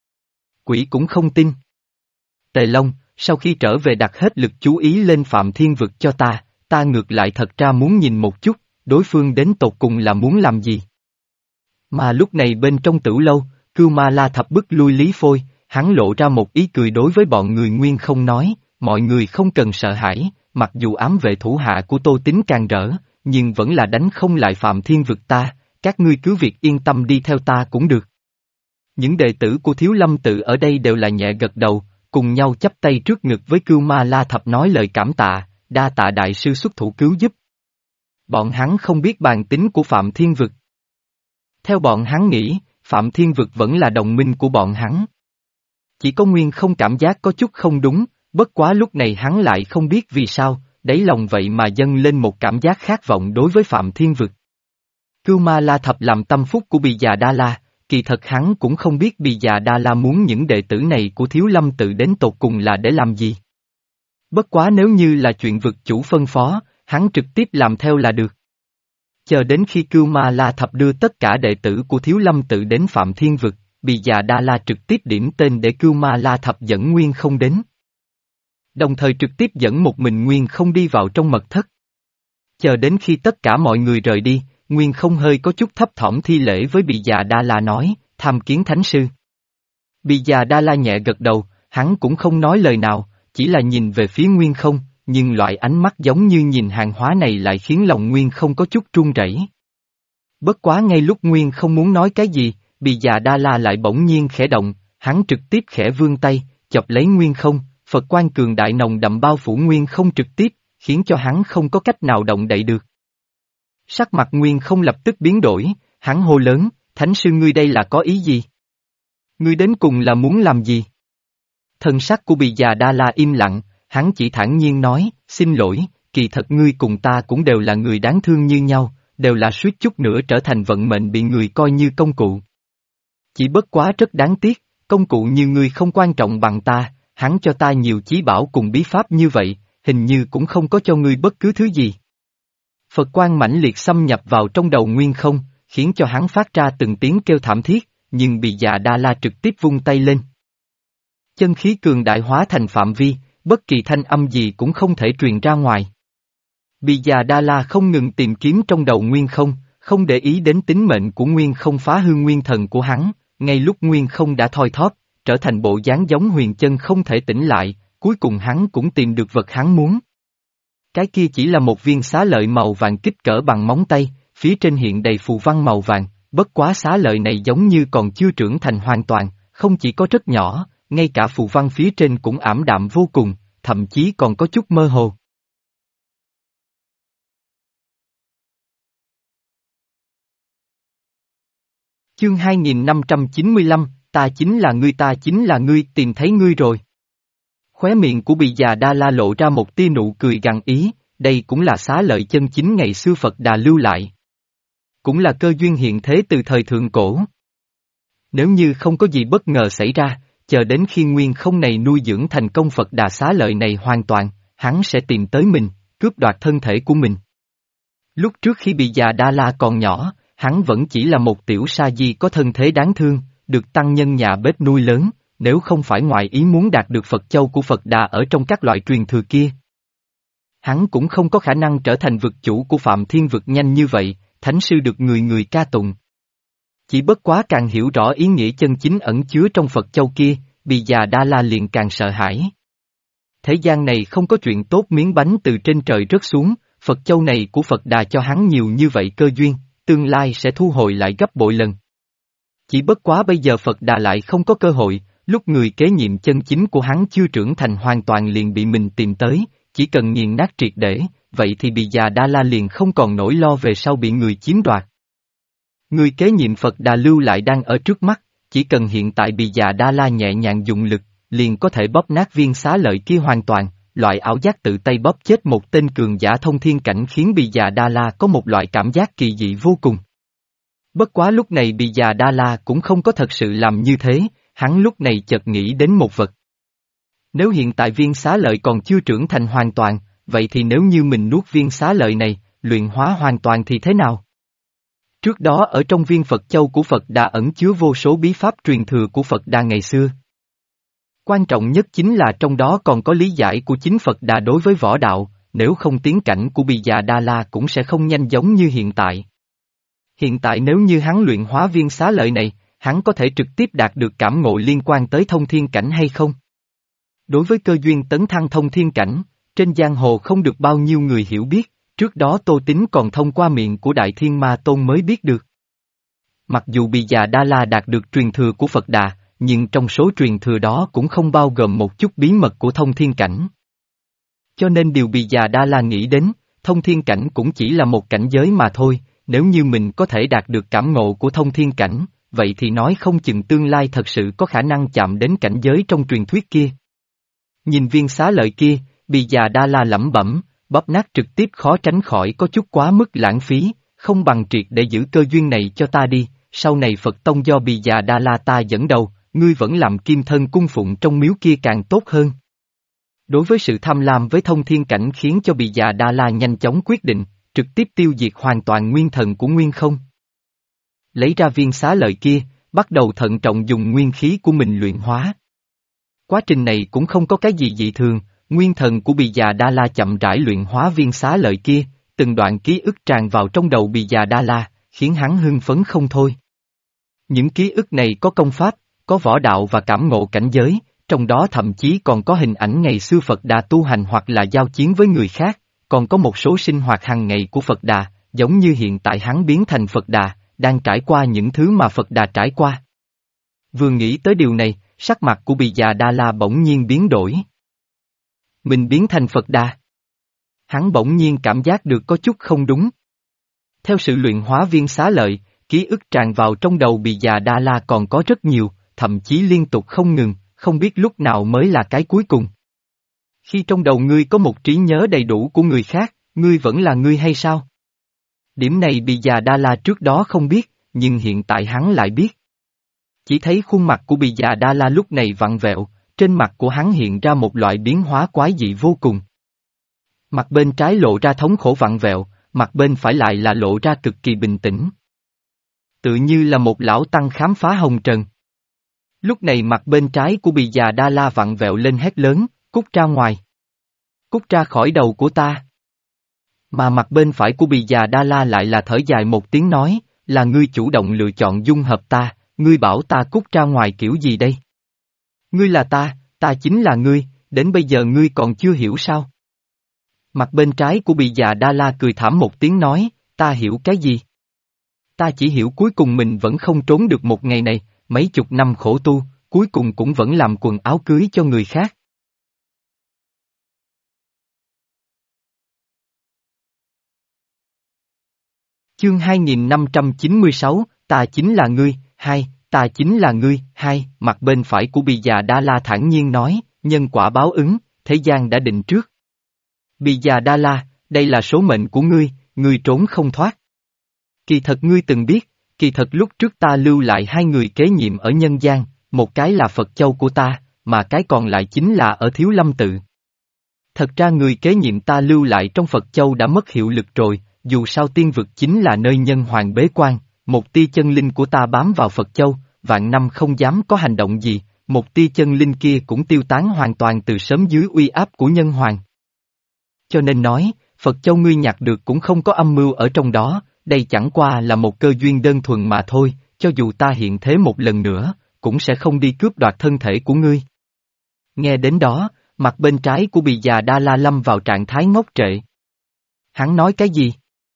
Quỷ cũng không tin. Tề Long, sau khi trở về đặt hết lực chú ý lên Phạm Thiên Vực cho ta, ta ngược lại thật ra muốn nhìn một chút, đối phương đến tột cùng là muốn làm gì. Mà lúc này bên trong Tửu Lâu, Cưu Ma La Thập bức lui Lý Phôi, hắn lộ ra một ý cười đối với bọn người Nguyên không nói, mọi người không cần sợ hãi, mặc dù ám vệ thủ hạ của Tô Tín càng rỡ, nhưng vẫn là đánh không lại Phạm Thiên Vực ta, các ngươi cứ việc yên tâm đi theo ta cũng được. Những đệ tử của Thiếu Lâm tự ở đây đều là nhẹ gật đầu, cùng nhau chắp tay trước ngực với Cưu Ma La Thập nói lời cảm tạ, đa tạ đại sư xuất thủ cứu giúp. Bọn hắn không biết bản tính của Phạm Thiên Vực. Theo bọn hắn nghĩ, Phạm Thiên Vực vẫn là đồng minh của bọn hắn. Chỉ có Nguyên không cảm giác có chút không đúng, bất quá lúc này hắn lại không biết vì sao, đáy lòng vậy mà dâng lên một cảm giác khát vọng đối với Phạm Thiên Vực. Cưu Ma La Thập làm tâm phúc của Bì Già Đa La, kỳ thật hắn cũng không biết Bì Già Đa La muốn những đệ tử này của Thiếu Lâm tự đến tột cùng là để làm gì. Bất quá nếu như là chuyện vực chủ phân phó, hắn trực tiếp làm theo là được. Chờ đến khi Cưu Ma La Thập đưa tất cả đệ tử của Thiếu Lâm tự đến Phạm Thiên Vực, Bì Già Đa La trực tiếp điểm tên để Cưu Ma La Thập dẫn Nguyên không đến. Đồng thời trực tiếp dẫn một mình Nguyên không đi vào trong mật thất. Chờ đến khi tất cả mọi người rời đi, Nguyên không hơi có chút thấp thỏm thi lễ với Bì Già Đa La nói, tham kiến thánh sư. Bì Già Đa La nhẹ gật đầu, hắn cũng không nói lời nào, chỉ là nhìn về phía Nguyên không, nhưng loại ánh mắt giống như nhìn hàng hóa này lại khiến lòng Nguyên không có chút run rẩy. Bất quá ngay lúc Nguyên không muốn nói cái gì, Bì Già Đa La lại bỗng nhiên khẽ động, hắn trực tiếp khẽ vươn tay, chọc lấy Nguyên không, Phật quan cường đại nồng đậm bao phủ Nguyên không trực tiếp, khiến cho hắn không có cách nào động đậy được. Sắc mặt Nguyên không lập tức biến đổi, hắn hô lớn, thánh sư ngươi đây là có ý gì? Ngươi đến cùng là muốn làm gì? Thần sắc của Bì Già Đa La im lặng, hắn chỉ thản nhiên nói, xin lỗi, kỳ thật ngươi cùng ta cũng đều là người đáng thương như nhau, đều là suýt chút nữa trở thành vận mệnh bị người coi như công cụ. Chỉ bất quá rất đáng tiếc, công cụ như ngươi không quan trọng bằng ta, hắn cho ta nhiều chí bảo cùng bí pháp như vậy, hình như cũng không có cho ngươi bất cứ thứ gì. Phật quang mãnh liệt xâm nhập vào trong đầu Nguyên không, khiến cho hắn phát ra từng tiếng kêu thảm thiết, nhưng Bì Già Đa La trực tiếp vung tay lên. Chân khí cường đại hóa thành phạm vi, bất kỳ thanh âm gì cũng không thể truyền ra ngoài. Bì Già Đa La không ngừng tìm kiếm trong đầu Nguyên không, không để ý đến tính mệnh của Nguyên không phá hư nguyên thần của hắn, ngay lúc Nguyên không đã thoi thóp, trở thành bộ dáng giống huyền chân không thể tỉnh lại, cuối cùng hắn cũng tìm được vật hắn muốn. Cái kia chỉ là một viên xá lợi màu vàng kích cỡ bằng móng tay, phía trên hiện đầy phù văn màu vàng, bất quá xá lợi này giống như còn chưa trưởng thành hoàn toàn, không chỉ có rất nhỏ, ngay cả phù văn phía trên cũng ảm đạm vô cùng, thậm chí còn có chút mơ hồ. Chương hai nghìn năm trăm chín mươi lăm, ta chính là ngươi ta chính là ngươi tìm thấy ngươi rồi. Khóe miệng của Bì Già Đa La lộ ra một tia nụ cười gằn ý, đây cũng là xá lợi chân chính ngày xưa Phật Đà lưu lại. Cũng là cơ duyên hiện thế từ thời thượng cổ. Nếu như không có gì bất ngờ xảy ra, chờ đến khi nguyên không này nuôi dưỡng thành công Phật Đà xá lợi này hoàn toàn, hắn sẽ tìm tới mình, cướp đoạt thân thể của mình. Lúc trước khi Bì Già Đa La còn nhỏ, hắn vẫn chỉ là một tiểu sa di có thân thế đáng thương, được tăng nhân nhà bếp nuôi lớn, nếu không phải ngoại ý muốn đạt được Phật châu của Phật Đà ở trong các loại truyền thừa kia. Hắn cũng không có khả năng trở thành vực chủ của Phạm Thiên vực nhanh như vậy, thánh sư được người người ca tụng. Chỉ bất quá càng hiểu rõ ý nghĩa chân chính ẩn chứa trong Phật châu kia, Bì Già Đa La liền càng sợ hãi. Thế gian này không có chuyện tốt miếng bánh từ trên trời rớt xuống, Phật châu này của Phật Đà cho hắn nhiều như vậy cơ duyên, tương lai sẽ thu hồi lại gấp bội lần. Chỉ bất quá bây giờ Phật Đà lại không có cơ hội, lúc người kế nhiệm chân chính của hắn chưa trưởng thành hoàn toàn liền bị mình tìm tới, chỉ cần nghiền nát triệt để, vậy thì Bì Già Đa La liền không còn nỗi lo về sau bị người chiếm đoạt. Người kế nhiệm Phật Đà lưu lại đang ở trước mắt, chỉ cần hiện tại Bì Già Đa La nhẹ nhàng dùng lực, liền có thể bóp nát viên xá lợi kia hoàn toàn, loại ảo giác tự tay bóp chết một tên cường giả thông thiên cảnh khiến Bì Già Đa La có một loại cảm giác kỳ dị vô cùng. Bất quá lúc này Bì Già Đa La cũng không có thật sự làm như thế, hắn lúc này chợt nghĩ đến một vật. Nếu hiện tại viên xá lợi còn chưa trưởng thành hoàn toàn, vậy thì nếu như mình nuốt viên xá lợi này, luyện hóa hoàn toàn thì thế nào? Trước đó ở trong viên Phật châu của Phật Đà ẩn chứa vô số bí pháp truyền thừa của Phật Đà ngày xưa. Quan trọng nhất chính là trong đó còn có lý giải của chính Phật Đà đối với võ đạo, nếu không tiến cảnh của Bì Già Đa La cũng sẽ không nhanh giống như hiện tại. Hiện tại nếu như hắn luyện hóa viên xá lợi này, hắn có thể trực tiếp đạt được cảm ngộ liên quan tới thông thiên cảnh hay không? Đối với cơ duyên tấn thăng thông thiên cảnh, trên giang hồ không được bao nhiêu người hiểu biết, trước đó Tô Tín còn thông qua miệng của Đại Thiên Ma Tôn mới biết được. Mặc dù Bì Già Đa La đạt được truyền thừa của Phật Đà, nhưng trong số truyền thừa đó cũng không bao gồm một chút bí mật của thông thiên cảnh. Cho nên điều Bì Già Đa La nghĩ đến, thông thiên cảnh cũng chỉ là một cảnh giới mà thôi, nếu như mình có thể đạt được cảm ngộ của thông thiên cảnh, vậy thì nói không chừng tương lai thật sự có khả năng chạm đến cảnh giới trong truyền thuyết kia. Nhìn viên xá lợi kia, Bì Già Đa La lẩm bẩm, bóp nát trực tiếp khó tránh khỏi có chút quá mức lãng phí, không bằng triệt để giữ cơ duyên này cho ta đi, sau này Phật tông do Bì Già Đa La ta dẫn đầu, ngươi vẫn làm kim thân cung phụng trong miếu kia càng tốt hơn. Đối với sự tham lam với thông thiên cảnh khiến cho Bì Già Đa La nhanh chóng quyết định, trực tiếp tiêu diệt hoàn toàn nguyên thần của nguyên không. Lấy ra viên xá lợi kia, bắt đầu thận trọng dùng nguyên khí của mình luyện hóa. Quá trình này cũng không có cái gì dị thường, nguyên thần của Bì Già Đa La chậm rãi luyện hóa viên xá lợi kia, từng đoạn ký ức tràn vào trong đầu Bì Già Đa La, khiến hắn hưng phấn không thôi. Những ký ức này có công pháp, có võ đạo và cảm ngộ cảnh giới, trong đó thậm chí còn có hình ảnh ngày xưa Phật Đà tu hành hoặc là giao chiến với người khác, còn có một số sinh hoạt hàng ngày của Phật Đà, giống như hiện tại hắn biến thành Phật Đà, đang trải qua những thứ mà Phật Đà trải qua. Vừa nghĩ tới điều này, sắc mặt của Bì Già Đa La bỗng nhiên biến đổi. Mình biến thành Phật Đà. Hắn bỗng nhiên cảm giác được có chút không đúng. Theo sự luyện hóa viên xá lợi, ký ức tràn vào trong đầu Bì Già Đa La còn có rất nhiều, thậm chí liên tục không ngừng, không biết lúc nào mới là cái cuối cùng. Khi trong đầu ngươi có một trí nhớ đầy đủ của người khác, ngươi vẫn là ngươi hay sao? Điểm này Bì Già Đa La trước đó không biết, nhưng hiện tại hắn lại biết. Chỉ thấy khuôn mặt của Bì Già Đa La lúc này vặn vẹo, trên mặt của hắn hiện ra một loại biến hóa quái dị vô cùng. Mặt bên trái lộ ra thống khổ vặn vẹo, mặt bên phải lại là lộ ra cực kỳ bình tĩnh. Tự như là một lão tăng khám phá hồng trần. Lúc này mặt bên trái của Bì Già Đa La vặn vẹo lên hét lớn, cút ra ngoài. Cút ra khỏi đầu của ta. Mà mặt bên phải của Bì Già Đa La lại là thở dài một tiếng nói, là ngươi chủ động lựa chọn dung hợp ta, ngươi bảo ta cút ra ngoài kiểu gì đây? Ngươi là ta, ta chính là ngươi, đến bây giờ ngươi còn chưa hiểu sao? Mặt bên trái của Bì Già Đa La cười thảm một tiếng nói, ta hiểu cái gì? Ta chỉ hiểu cuối cùng mình vẫn không trốn được một ngày này, mấy chục năm khổ tu, cuối cùng cũng vẫn làm quần áo cưới cho người khác. Chương hai nghìn năm trăm chín mươi sáu, ta chính là ngươi, hai, ta chính là ngươi, hai, mặt bên phải của Bì Già Đa La thản nhiên nói, nhân quả báo ứng, thế gian đã định trước. Bì Già Đa La, đây là số mệnh của ngươi, ngươi trốn không thoát. Kỳ thật ngươi từng biết, kỳ thật lúc trước ta lưu lại hai người kế nhiệm ở nhân gian, một cái là Phật Châu của ta, mà cái còn lại chính là ở Thiếu Lâm Tự. Thật ra người kế nhiệm ta lưu lại trong Phật Châu đã mất hiệu lực rồi, dù sao tiên vực chính là nơi nhân hoàng bế quan, một tia chân linh của ta bám vào Phật Châu, vạn năm không dám có hành động gì, một tia chân linh kia cũng tiêu tán hoàn toàn từ sớm dưới uy áp của nhân hoàng. Cho nên nói, Phật Châu ngươi nhặt được cũng không có âm mưu ở trong đó, đây chẳng qua là một cơ duyên đơn thuần mà thôi, cho dù ta hiện thế một lần nữa, cũng sẽ không đi cướp đoạt thân thể của ngươi. Nghe đến đó, mặt bên trái của Bì Già Đa La lâm vào trạng thái ngốc trệ. Hắn nói cái gì?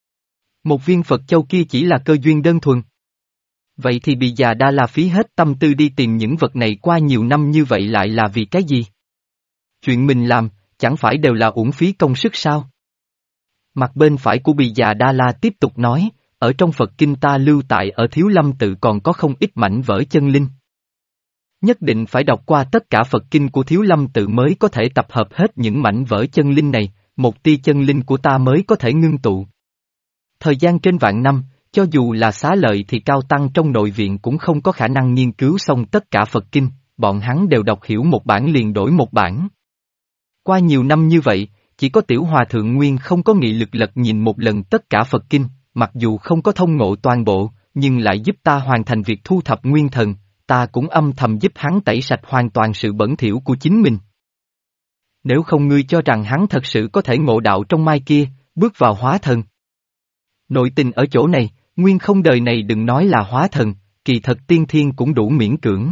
Một viên Phật Châu kia chỉ là cơ duyên đơn thuần. Vậy thì Bì Già Đa La phí hết tâm tư đi tìm những vật này qua nhiều năm như vậy lại là vì cái gì? Chuyện mình làm, chẳng phải đều là uổng phí công sức sao? Mặt bên phải của Bì Già Đa La tiếp tục nói, ở trong Phật Kinh ta lưu tại ở Thiếu Lâm Tự còn có không ít mảnh vỡ chân linh. Nhất định phải đọc qua tất cả Phật Kinh của Thiếu Lâm Tự mới có thể tập hợp hết những mảnh vỡ chân linh này, một tia chân linh của ta mới có thể ngưng tụ. Thời gian trên vạn năm, cho dù là xá lợi thì cao tăng trong nội viện cũng không có khả năng nghiên cứu xong tất cả Phật Kinh, bọn hắn đều đọc hiểu một bản liền đổi một bản. Qua nhiều năm như vậy, chỉ có Tiểu Hòa Thượng Nguyên không có nghị lực lật nhìn một lần tất cả Phật Kinh, mặc dù không có thông ngộ toàn bộ, nhưng lại giúp ta hoàn thành việc thu thập nguyên thần, ta cũng âm thầm giúp hắn tẩy sạch hoàn toàn sự bẩn thỉu của chính mình. Nếu không ngươi cho rằng hắn thật sự có thể ngộ đạo trong mai kia, bước vào hóa thần. Nội tình ở chỗ này, Nguyên không đời này đừng nói là hóa thần, kỳ thật tiên thiên cũng đủ miễn cưỡng.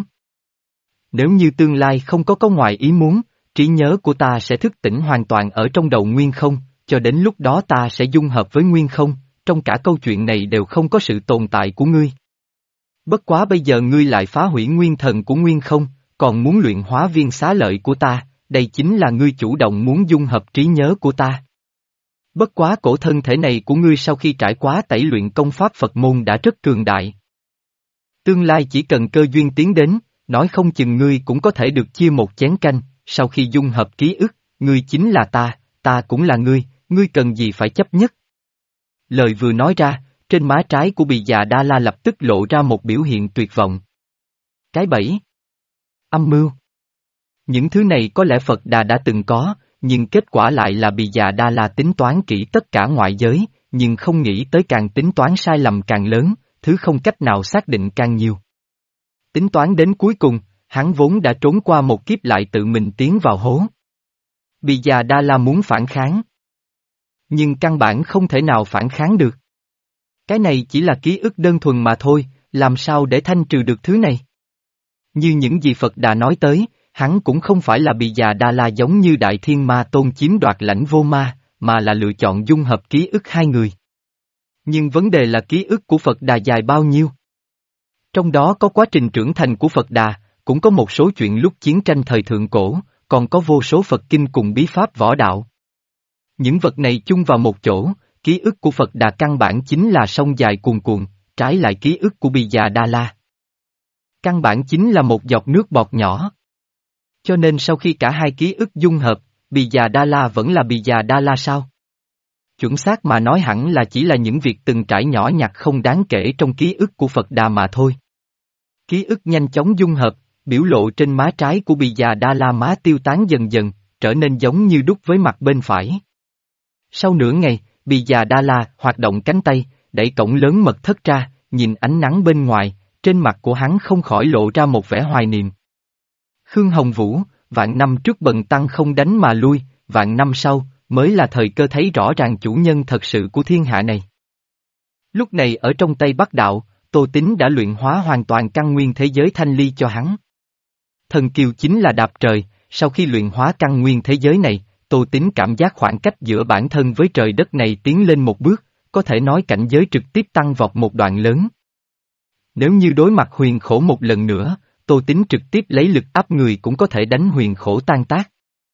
Nếu như tương lai không có có ngoài ý muốn, trí nhớ của ta sẽ thức tỉnh hoàn toàn ở trong đầu Nguyên không, cho đến lúc đó ta sẽ dung hợp với Nguyên không, trong cả câu chuyện này đều không có sự tồn tại của ngươi. Bất quá bây giờ ngươi lại phá hủy nguyên thần của Nguyên không, còn muốn luyện hóa viên xá lợi của ta, đây chính là ngươi chủ động muốn dung hợp trí nhớ của ta. Bất quá cổ thân thể này của ngươi sau khi trải qua tẩy luyện công pháp Phật môn đã rất cường đại. Tương lai chỉ cần cơ duyên tiến đến, nói không chừng ngươi cũng có thể được chia một chén canh, sau khi dung hợp ký ức, ngươi chính là ta, ta cũng là ngươi, ngươi cần gì phải chấp nhất. Lời vừa nói ra, trên má trái của Bì Già Đa La lập tức lộ ra một biểu hiện tuyệt vọng. Cái bẫy. Âm mưu. Những thứ này có lẽ Phật Đà đã từng có, nhưng kết quả lại là Bì Già Đa La tính toán kỹ tất cả ngoại giới, nhưng không nghĩ tới càng tính toán sai lầm càng lớn, thứ không cách nào xác định càng nhiều. Tính toán đến cuối cùng, hắn vốn đã trốn qua một kiếp lại tự mình tiến vào hố. Bì Già Đa La muốn phản kháng. Nhưng căn bản không thể nào phản kháng được. Cái này chỉ là ký ức đơn thuần mà thôi, làm sao để thanh trừ được thứ này? Như những gì Phật Đà nói tới, hắn cũng không phải là Bì Già Đa La giống như Đại Thiên Ma Tôn chiếm đoạt lãnh vô ma, mà là lựa chọn dung hợp ký ức hai người. Nhưng vấn đề là ký ức của Phật Đà dài bao nhiêu? Trong đó có quá trình trưởng thành của Phật Đà, cũng có một số chuyện lúc chiến tranh thời thượng cổ, còn có vô số Phật kinh cùng bí pháp võ đạo. Những vật này chung vào một chỗ, ký ức của Phật Đà căn bản chính là sông dài cuồn cuộn, trái lại ký ức của Bì Già Đa La. Căn bản chính là một giọt nước bọt nhỏ. Cho nên sau khi cả hai ký ức dung hợp, Bì Già Đa La vẫn là Bì Già Đa La sao? Chuẩn xác mà nói hẳn là chỉ là những việc từng trải nhỏ nhặt không đáng kể trong ký ức của Phật Đà mà thôi. Ký ức nhanh chóng dung hợp, biểu lộ trên má trái của Bì Già Đa La má tiêu tán dần dần, trở nên giống như đúc với mặt bên phải. Sau nửa ngày, Bì Già Đa La hoạt động cánh tay, đẩy cổng lớn mật thất ra, nhìn ánh nắng bên ngoài, trên mặt của hắn không khỏi lộ ra một vẻ hoài niệm. Khương Hồng Vũ, vạn năm trước bần tăng không đánh mà lui, vạn năm sau, mới là thời cơ thấy rõ ràng chủ nhân thật sự của thiên hạ này. Lúc này ở trong Tây Bắc Đạo, Tô Tín đã luyện hóa hoàn toàn căn nguyên thế giới thanh ly cho hắn. Thần kiều chính là đạp trời, sau khi luyện hóa căn nguyên thế giới này, Tô Tín cảm giác khoảng cách giữa bản thân với trời đất này tiến lên một bước, có thể nói cảnh giới trực tiếp tăng vọt một đoạn lớn. Nếu như đối mặt huyền khổ một lần nữa, Tô Tín trực tiếp lấy lực áp người cũng có thể đánh huyền khổ tan tác.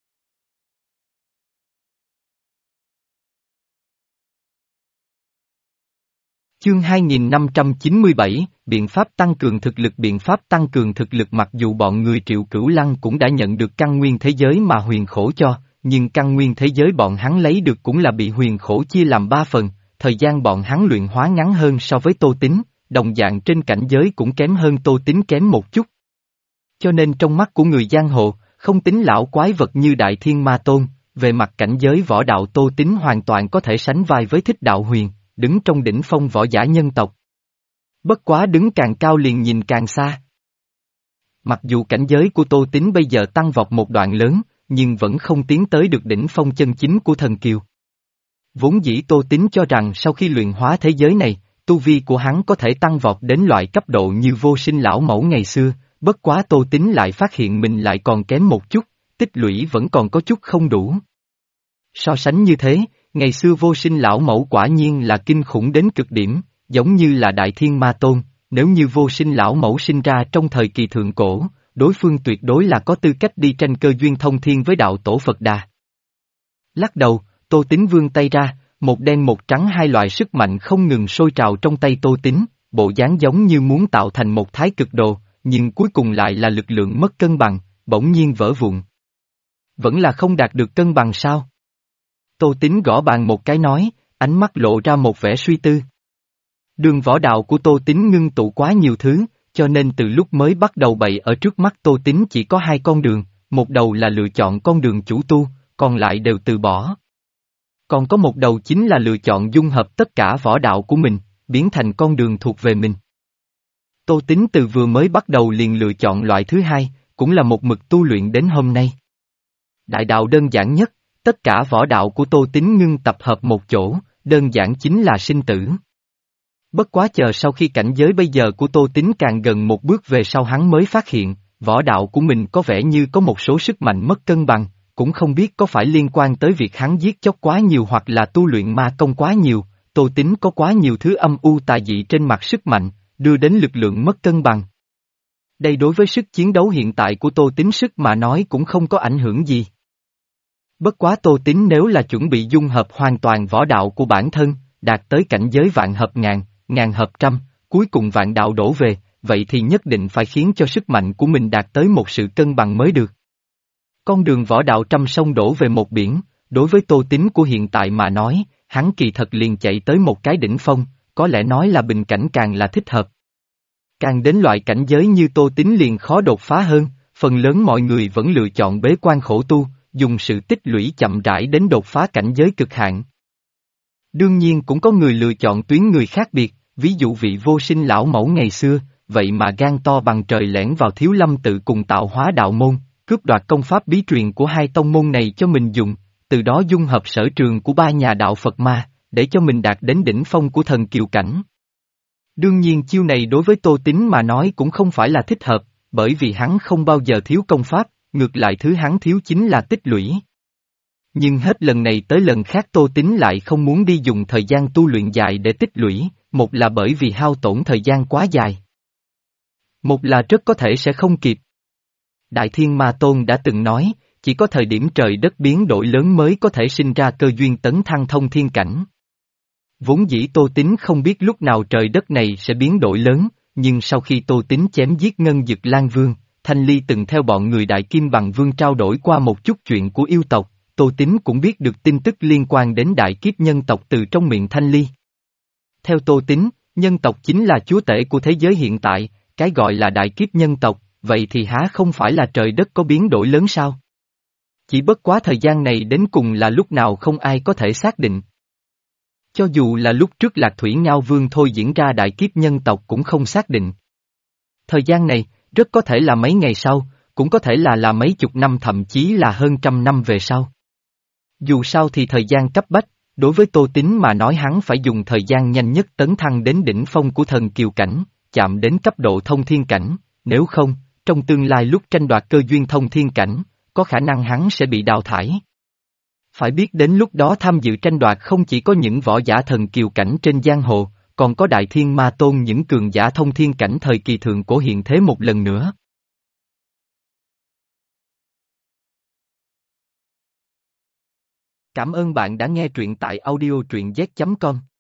Chương hai nghìn năm trăm chín mươi bảy, biện pháp tăng cường thực lực. Biện pháp tăng cường thực lực. Mặc dù bọn người Triệu Cửu Lăng cũng đã nhận được căn nguyên thế giới mà huyền khổ cho, nhưng căn nguyên thế giới bọn hắn lấy được cũng là bị huyền khổ chia làm ba phần, thời gian bọn hắn luyện hóa ngắn hơn so với Tô Tín, đồng dạng trên cảnh giới cũng kém hơn Tô Tín kém một chút. Cho nên trong mắt của người giang hồ, không tính lão quái vật như Đại Thiên Ma Tôn, về mặt cảnh giới võ đạo Tô Tín hoàn toàn có thể sánh vai với Thích Đạo Huyền, đứng trong đỉnh phong võ giả nhân tộc. Bất quá đứng càng cao liền nhìn càng xa. Mặc dù cảnh giới của Tô Tín bây giờ tăng vọt một đoạn lớn, nhưng vẫn không tiến tới được đỉnh phong chân chính của thần kiều. Vốn dĩ Tô Tín cho rằng sau khi luyện hóa thế giới này, tu vi của hắn có thể tăng vọt đến loại cấp độ như vô sinh lão mẫu ngày xưa, bất quá Tô Tín lại phát hiện mình lại còn kém một chút, tích lũy vẫn còn có chút không đủ. So sánh như thế, ngày xưa vô sinh lão mẫu quả nhiên là kinh khủng đến cực điểm, giống như là Đại Thiên Ma Tôn, nếu như vô sinh lão mẫu sinh ra trong thời kỳ thượng cổ, đối phương tuyệt đối là có tư cách đi tranh cơ duyên thông thiên với đạo tổ Phật Đà. Lắc đầu, Tô Tín vươn tay ra, một đen một trắng hai loại sức mạnh không ngừng sôi trào trong tay Tô Tín, bộ dáng giống như muốn tạo thành một thái cực đồ, nhưng cuối cùng lại là lực lượng mất cân bằng, bỗng nhiên vỡ vụn. Vẫn là không đạt được cân bằng sao? Tô Tín gõ bàn một cái nói, ánh mắt lộ ra một vẻ suy tư. Đường võ đạo của Tô Tín ngưng tụ quá nhiều thứ, cho nên từ lúc mới bắt đầu bày ở trước mắt Tô Tín chỉ có hai con đường, một đầu là lựa chọn con đường chủ tu, còn lại đều từ bỏ. Còn có một đầu chính là lựa chọn dung hợp tất cả võ đạo của mình, biến thành con đường thuộc về mình. Tô Tín từ vừa mới bắt đầu liền lựa chọn loại thứ hai, cũng là một mực tu luyện đến hôm nay. Đại đạo đơn giản nhất, tất cả võ đạo của Tô Tín ngưng tập hợp một chỗ, đơn giản chính là sinh tử. Bất quá chờ sau khi cảnh giới bây giờ của Tô Tín càng gần một bước về sau hắn mới phát hiện, võ đạo của mình có vẻ như có một số sức mạnh mất cân bằng, cũng không biết có phải liên quan tới việc hắn giết chóc quá nhiều hoặc là tu luyện ma công quá nhiều, Tô Tín có quá nhiều thứ âm u tà dị trên mặt sức mạnh, đưa đến lực lượng mất cân bằng. Đây đối với sức chiến đấu hiện tại của Tô Tín sức mà nói cũng không có ảnh hưởng gì. Bất quá Tô Tín nếu là chuẩn bị dung hợp hoàn toàn võ đạo của bản thân, đạt tới cảnh giới vạn hợp ngàn, ngàn hợp trăm, cuối cùng vạn đạo đổ về, vậy thì nhất định phải khiến cho sức mạnh của mình đạt tới một sự cân bằng mới được. Con đường võ đạo trăm sông đổ về một biển, đối với Tô Tín của hiện tại mà nói, hắn kỳ thật liền chạy tới một cái đỉnh phong, có lẽ nói là bình cảnh càng là thích hợp. Càng đến loại cảnh giới như Tô Tín liền khó đột phá hơn, phần lớn mọi người vẫn lựa chọn bế quan khổ tu, dùng sự tích lũy chậm rãi đến đột phá cảnh giới cực hạn. Đương nhiên cũng có người lựa chọn tuyến người khác biệt, ví dụ vị vô sinh lão mẫu ngày xưa, vậy mà gan to bằng trời lẻn vào Thiếu Lâm tự cùng tạo hóa đạo môn, cướp đoạt công pháp bí truyền của hai tông môn này cho mình dùng, từ đó dung hợp sở trường của ba nhà đạo Phật ma, để cho mình đạt đến đỉnh phong của thần kiều cảnh. Đương nhiên chiêu này đối với Tô Tín mà nói cũng không phải là thích hợp, bởi vì hắn không bao giờ thiếu công pháp, ngược lại thứ hắn thiếu chính là tích lũy. Nhưng hết lần này tới lần khác Tô Tín lại không muốn đi dùng thời gian tu luyện dài để tích lũy, một là bởi vì hao tổn thời gian quá dài. Một là rất có thể sẽ không kịp. Đại Thiên Ma Tôn đã từng nói, chỉ có thời điểm trời đất biến đổi lớn mới có thể sinh ra cơ duyên tấn thăng thông thiên cảnh. Vốn dĩ Tô Tín không biết lúc nào trời đất này sẽ biến đổi lớn, nhưng sau khi Tô Tín chém giết Ngân Dực Lan Vương, Thanh Ly từng theo bọn người Đại Kim Bằng Vương trao đổi qua một chút chuyện của yêu tộc, Tô Tín cũng biết được tin tức liên quan đến đại kiếp nhân tộc từ trong miệng Thanh Ly. Theo Tô Tín, nhân tộc chính là chúa tể của thế giới hiện tại, cái gọi là đại kiếp nhân tộc, vậy thì há không phải là trời đất có biến đổi lớn sao? Chỉ bất quá thời gian này đến cùng là lúc nào không ai có thể xác định. Cho dù là lúc trước Lạc Thủy Ngao Vương thôi diễn ra đại kiếp nhân tộc cũng không xác định. Thời gian này, rất có thể là mấy ngày sau, cũng có thể là là mấy chục năm thậm chí là hơn trăm năm về sau. Dù sao thì thời gian cấp bách, đối với Tô Tín mà nói hắn phải dùng thời gian nhanh nhất tấn thăng đến đỉnh phong của thần kiều cảnh, chạm đến cấp độ thông thiên cảnh, nếu không, trong tương lai lúc tranh đoạt cơ duyên thông thiên cảnh, có khả năng hắn sẽ bị đào thải. Phải biết đến lúc đó tham dự tranh đoạt không chỉ có những võ giả thần kiều cảnh trên giang hồ, còn có đại thiên ma tôn những cường giả thông thiên cảnh thời kỳ thượng cổ hiện thế một lần nữa. Cảm ơn bạn đã nghe truyện tại audio truyện z chấm com.